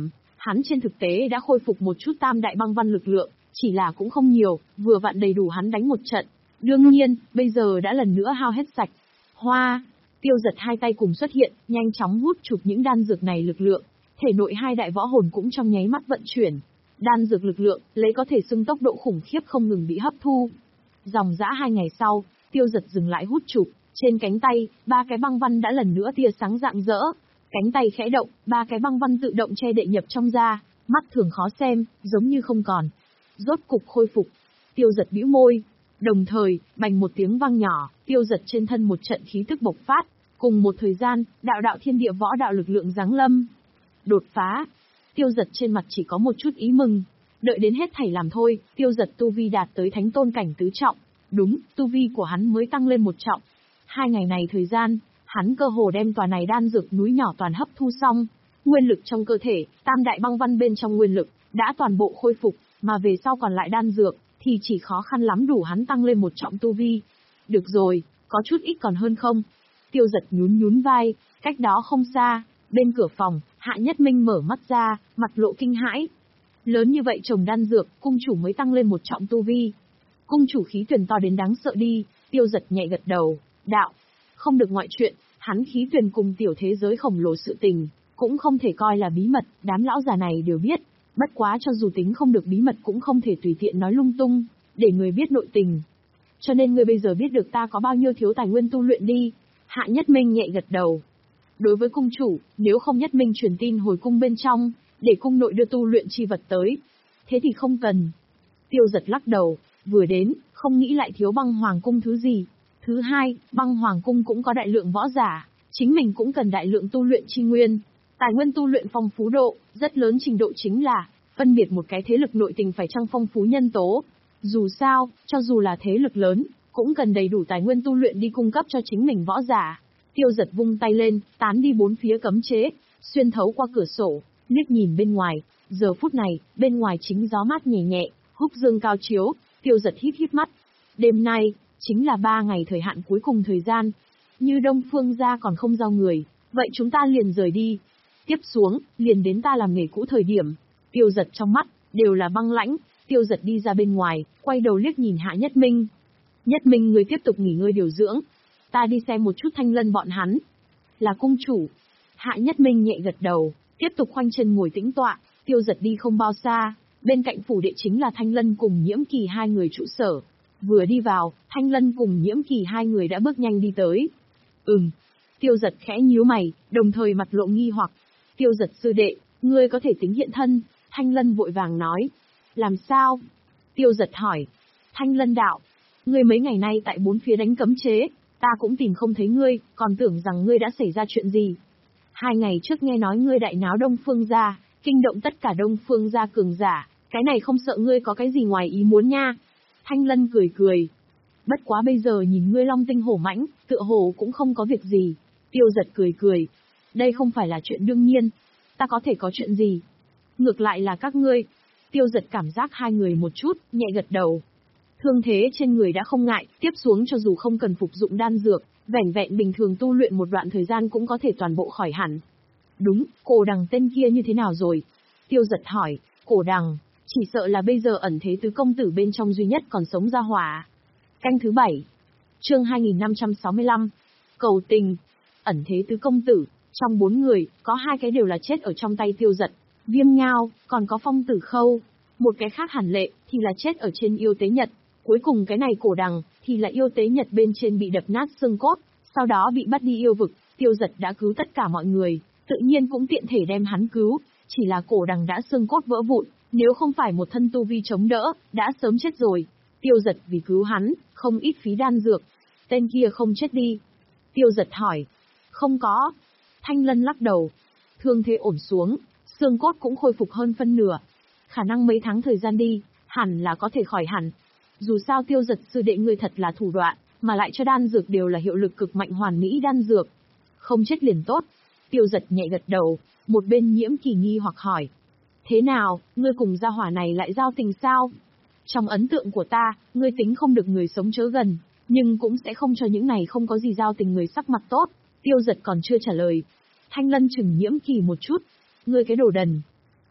Hắn trên thực tế đã khôi phục một chút tam đại băng văn lực lượng, chỉ là cũng không nhiều, vừa vặn đầy đủ hắn đánh một trận. Đương nhiên, bây giờ đã lần nữa hao hết sạch. Hoa, Tiêu Giật hai tay cùng xuất hiện, nhanh chóng hút chụp những đan dược này lực lượng. Thể nội hai đại võ hồn cũng trong nháy mắt vận chuyển. Đan dược lực lượng, lấy có thể xưng tốc độ khủng khiếp không ngừng bị hấp thu. Dòng dã hai ngày sau, Tiêu Giật dừng lại hút chụp, trên cánh tay, ba cái băng văn đã lần nữa tia sáng rạng rỡ. Cánh tay khẽ động, ba cái băng văn tự động che đậy nhập trong da, mắt thường khó xem, giống như không còn. Rốt cục khôi phục. Tiêu Giật bĩu môi. Đồng thời, bành một tiếng vang nhỏ, Tiêu Giật trên thân một trận khí tức bộc phát. Cùng một thời gian, đạo đạo thiên địa võ đạo lực lượng giáng lâm. Đột phá. Tiêu Giật trên mặt chỉ có một chút ý mừng. Đợi đến hết thảy làm thôi, Tiêu Giật tu vi đạt tới thánh tôn cảnh tứ trọng. Đúng, tu vi của hắn mới tăng lên một trọng. Hai ngày này thời gian, hắn cơ hồ đem tòa này đan dược núi nhỏ toàn hấp thu xong. Nguyên lực trong cơ thể, tam đại băng văn bên trong nguyên lực, đã toàn bộ khôi phục, mà về sau còn lại đan dược, thì chỉ khó khăn lắm đủ hắn tăng lên một trọng tu vi. Được rồi, có chút ít còn hơn không? Tiêu Giật nhún nhún vai, cách đó không xa, bên cửa phòng, Hạ Nhất Minh mở mắt ra, mặt lộ kinh hãi. Lớn như vậy trồng đan dược, cung chủ mới tăng lên một trọng tu vi. Cung chủ khí tuyển to đến đáng sợ đi, Tiêu Giật nhẹ gật đầu, đạo. Không được ngoại chuyện, hắn khí tuyển cùng tiểu thế giới khổng lồ sự tình, cũng không thể coi là bí mật, đám lão già này đều biết. Bất quá cho dù tính không được bí mật cũng không thể tùy tiện nói lung tung, để người biết nội tình. Cho nên ngươi bây giờ biết được ta có bao nhiêu thiếu tài nguyên tu luyện đi. Hạ Nhất Minh nhẹ gật đầu. Đối với cung chủ, nếu không Nhất Minh truyền tin hồi cung bên trong, để cung nội đưa tu luyện chi vật tới. Thế thì không cần. Tiêu Giật lắc đầu, vừa đến, không nghĩ lại thiếu băng hoàng cung thứ gì. Thứ hai, băng hoàng cung cũng có đại lượng võ giả, chính mình cũng cần đại lượng tu luyện chi nguyên. Tài nguyên tu luyện phong phú độ, rất lớn trình độ chính là, phân biệt một cái thế lực nội tình phải chăng phong phú nhân tố. Dù sao, cho dù là thế lực lớn, cũng cần đầy đủ tài nguyên tu luyện đi cung cấp cho chính mình võ giả. Tiêu Giật vung tay lên, tán đi bốn phía cấm chế, xuyên thấu qua cửa sổ, liếc nhìn bên ngoài. Giờ phút này, bên ngoài chính gió mát nhẹ nhẹ, húc dương cao chiếu, Tiêu Giật híp híp mắt. Đêm nay, chính là ba ngày thời hạn cuối cùng thời gian. Như Đông Phương gia còn không giao người, vậy chúng ta liền rời đi. Tiếp xuống, liền đến ta làm nghề cũ thời điểm. Tiêu Giật trong mắt, đều là băng lãnh. Tiêu Giật đi ra bên ngoài, quay đầu liếc nhìn Hạ Nhất Minh. Nhất Minh, người tiếp tục nghỉ ngơi điều dưỡng. Ta đi xem một chút Thanh Lân bọn hắn. Là cung chủ. Hạ Nhất Minh nhẹ gật đầu, tiếp tục khoanh chân ngồi tĩnh tọa. Tiêu Giật đi không bao xa, bên cạnh phủ đệ chính là Thanh Lân cùng Nhiễm Kỳ hai người trụ sở. Vừa đi vào, Thanh Lân cùng Nhiễm Kỳ hai người đã bước nhanh đi tới. Ừm. Tiêu Giật khẽ nhíu mày, đồng thời mặt lộ nghi hoặc. Tiêu Giật sư đệ, ngươi có thể tính hiện thân? Thanh Lân vội vàng nói. Làm sao? Tiêu Giật hỏi. Thanh Lân đạo. Ngươi mấy ngày nay tại bốn phía đánh cấm chế, ta cũng tìm không thấy ngươi, còn tưởng rằng ngươi đã xảy ra chuyện gì. Hai ngày trước nghe nói ngươi đại náo Đông Phương gia, kinh động tất cả Đông Phương gia cường giả, cái này không sợ ngươi có cái gì ngoài ý muốn nha. Thanh Lân cười cười. Bất quá bây giờ nhìn ngươi long tinh hổ mãnh, tựa hồ cũng không có việc gì. Tiêu Giật cười cười. Đây không phải là chuyện đương nhiên. Ta có thể có chuyện gì? Ngược lại là các ngươi. Tiêu Giật cảm giác hai người một chút, nhẹ gật đầu. Thương thế trên người đã không ngại, tiếp xuống cho dù không cần phục dụng đan dược, vẻn vẹn bình thường tu luyện một đoạn thời gian cũng có thể toàn bộ khỏi hẳn. Đúng, Cổ Đằng tên kia như thế nào rồi? Tiêu Giật hỏi. Cổ Đằng, chỉ sợ là bây giờ ẩn thế tứ công tử bên trong duy nhất còn sống ra hỏa. Canh thứ bảy. Chương hai nghìn năm trăm sáu mươi lăm. Cầu tình. Ẩn thế tứ công tử, trong bốn người, có hai cái đều là chết ở trong tay Tiêu Giật. Viêm Ngao, còn có Phong Tử Khâu. Một cái khác hẳn lệ, thì là chết ở trên yêu tế nhật. Cuối cùng cái này Cổ Đằng, thì là yêu tế nhật bên trên bị đập nát xương cốt, sau đó bị bắt đi yêu vực. Tiêu Giật đã cứu tất cả mọi người, tự nhiên cũng tiện thể đem hắn cứu. Chỉ là Cổ Đằng đã xương cốt vỡ vụn, nếu không phải một thân tu vi chống đỡ, đã sớm chết rồi. Tiêu Giật vì cứu hắn, không ít phí đan dược. Tên kia không chết đi. Tiêu Giật hỏi. Không có. Thanh Lân lắc đầu. Thương thế ổn xuống, xương cốt cũng khôi phục hơn phân nửa. Khả năng mấy tháng thời gian đi, hẳn là có thể khỏi hẳn. Dù sao Tiêu Giật sư đệ ngươi thật là thủ đoạn, mà lại cho đan dược đều là hiệu lực cực mạnh hoàn mỹ đan dược. Không chết liền tốt. Tiêu Giật nhẹ gật đầu, một bên Nhiễm Kỳ nghi hoặc hỏi. Thế nào, ngươi cùng gia hỏa này lại giao tình sao? Trong ấn tượng của ta, ngươi tính không được người sống chớ gần, nhưng cũng sẽ không cho những này không có gì giao tình người sắc mặt tốt. Tiêu Giật còn chưa trả lời. Thanh Lân chừng Nhiễm Kỳ một chút. Ngươi cái đồ đần.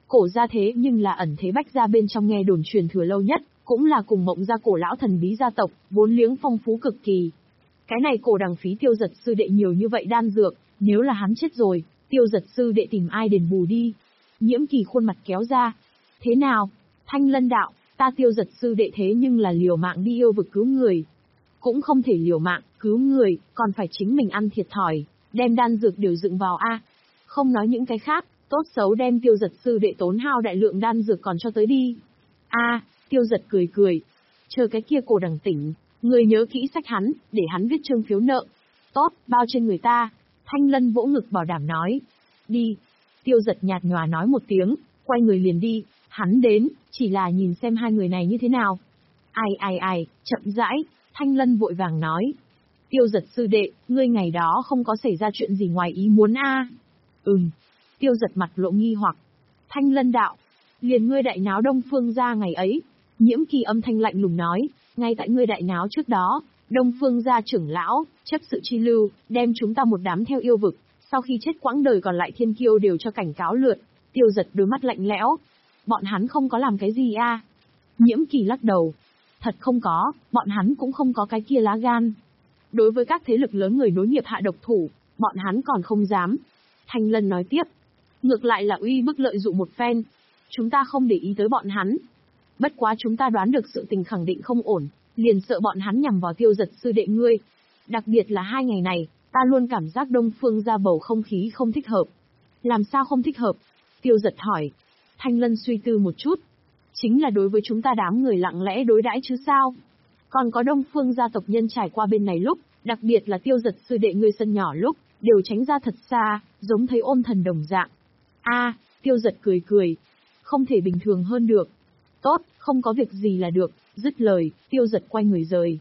Cổ gia thế nhưng là ẩn thế Bách gia bên trong nghe đồn truyền thừa lâu nhất, cũng là cùng Mộng gia cổ lão thần bí gia tộc, vốn liếng phong phú cực kỳ. Cái này cổ đằng phí Tiêu Giật sư đệ nhiều như vậy đan dược, nếu là hắn chết rồi, Tiêu Giật sư đệ tìm ai đền bù đi. Nhiễm Kỳ khuôn mặt kéo ra. Thế nào? Thanh Lân đạo, ta Tiêu Giật sư đệ thế nhưng là liều mạng đi yêu vực cứu người. Cũng không thể liều mạng, cứu người, còn phải chính mình ăn thiệt thòi, đem đan dược điều dựng vào a. Không nói những cái khác, tốt xấu đem Tiêu Giật sư đệ tốn hao đại lượng đan dược còn cho tới đi. A, Tiêu Giật cười cười. Chờ cái kia cổ đằng tỉnh, người nhớ kỹ sách hắn, để hắn viết chương phiếu nợ. Tốt, bao trên người ta. Thanh Lân vỗ ngực bảo đảm nói. Đi. Tiêu Giật nhạt nhòa nói một tiếng, quay người liền đi. Hắn đến, chỉ là nhìn xem hai người này như thế nào. Ai ai ai, chậm rãi. Thanh Lân vội vàng nói. Tiêu Giật sư đệ, ngươi ngày đó không có xảy ra chuyện gì ngoài ý muốn a? À? Ừm. Tiêu Giật mặt lộ nghi hoặc. Thanh Lân đạo. Liền ngươi đại náo Đông Phương gia ngày ấy. Nhiễm Kỳ âm thanh lạnh lùng nói. Ngay tại ngươi đại náo trước đó, Đông Phương gia trưởng lão, chấp sự chi lưu, đem chúng ta một đám theo yêu vực. Sau khi chết quãng đời còn lại thiên kiêu đều cho cảnh cáo lượt. Tiêu Giật đôi mắt lạnh lẽo. Bọn hắn không có làm cái gì a? À? Nhiễm Kỳ lắc đầu. Thật không có, bọn hắn cũng không có cái kia lá gan. Đối với các thế lực lớn người nối nghiệp hạ độc thủ, bọn hắn còn không dám. Thanh Lân nói tiếp. Ngược lại là uy bức lợi dụng một phen. Chúng ta không để ý tới bọn hắn. Bất quá chúng ta đoán được sự tình khẳng định không ổn, liền sợ bọn hắn nhằm vào Tiêu Giật sư đệ ngươi. Đặc biệt là hai ngày này, ta luôn cảm giác Đông Phương gia bầu không khí không thích hợp. Làm sao không thích hợp? Tiêu Giật hỏi. Thanh Lân suy tư một chút. Chính là đối với chúng ta đám người lặng lẽ đối đãi chứ sao? Còn có Đông Phương gia tộc nhân trải qua bên này lúc, đặc biệt là Tiêu Giật sư đệ ngươi sân nhỏ lúc, đều tránh ra thật xa, giống thấy ôn thần đồng dạng. A, à, Tiêu Giật cười cười. Không thể bình thường hơn được. Tốt, không có việc gì là được, dứt lời, Tiêu Giật quay người rời.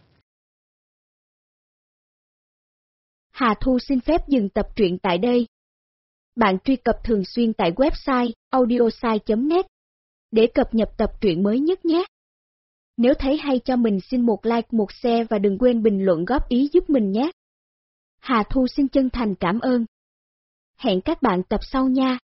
Hà Thu xin phép dừng tập truyện tại đây. Bạn truy cập thường xuyên tại website audiosai chấm net để cập nhật tập truyện mới nhất nhé. Nếu thấy hay cho mình xin một like, một share và đừng quên bình luận góp ý giúp mình nhé. Hà Thu xin chân thành cảm ơn. Hẹn các bạn tập sau nha.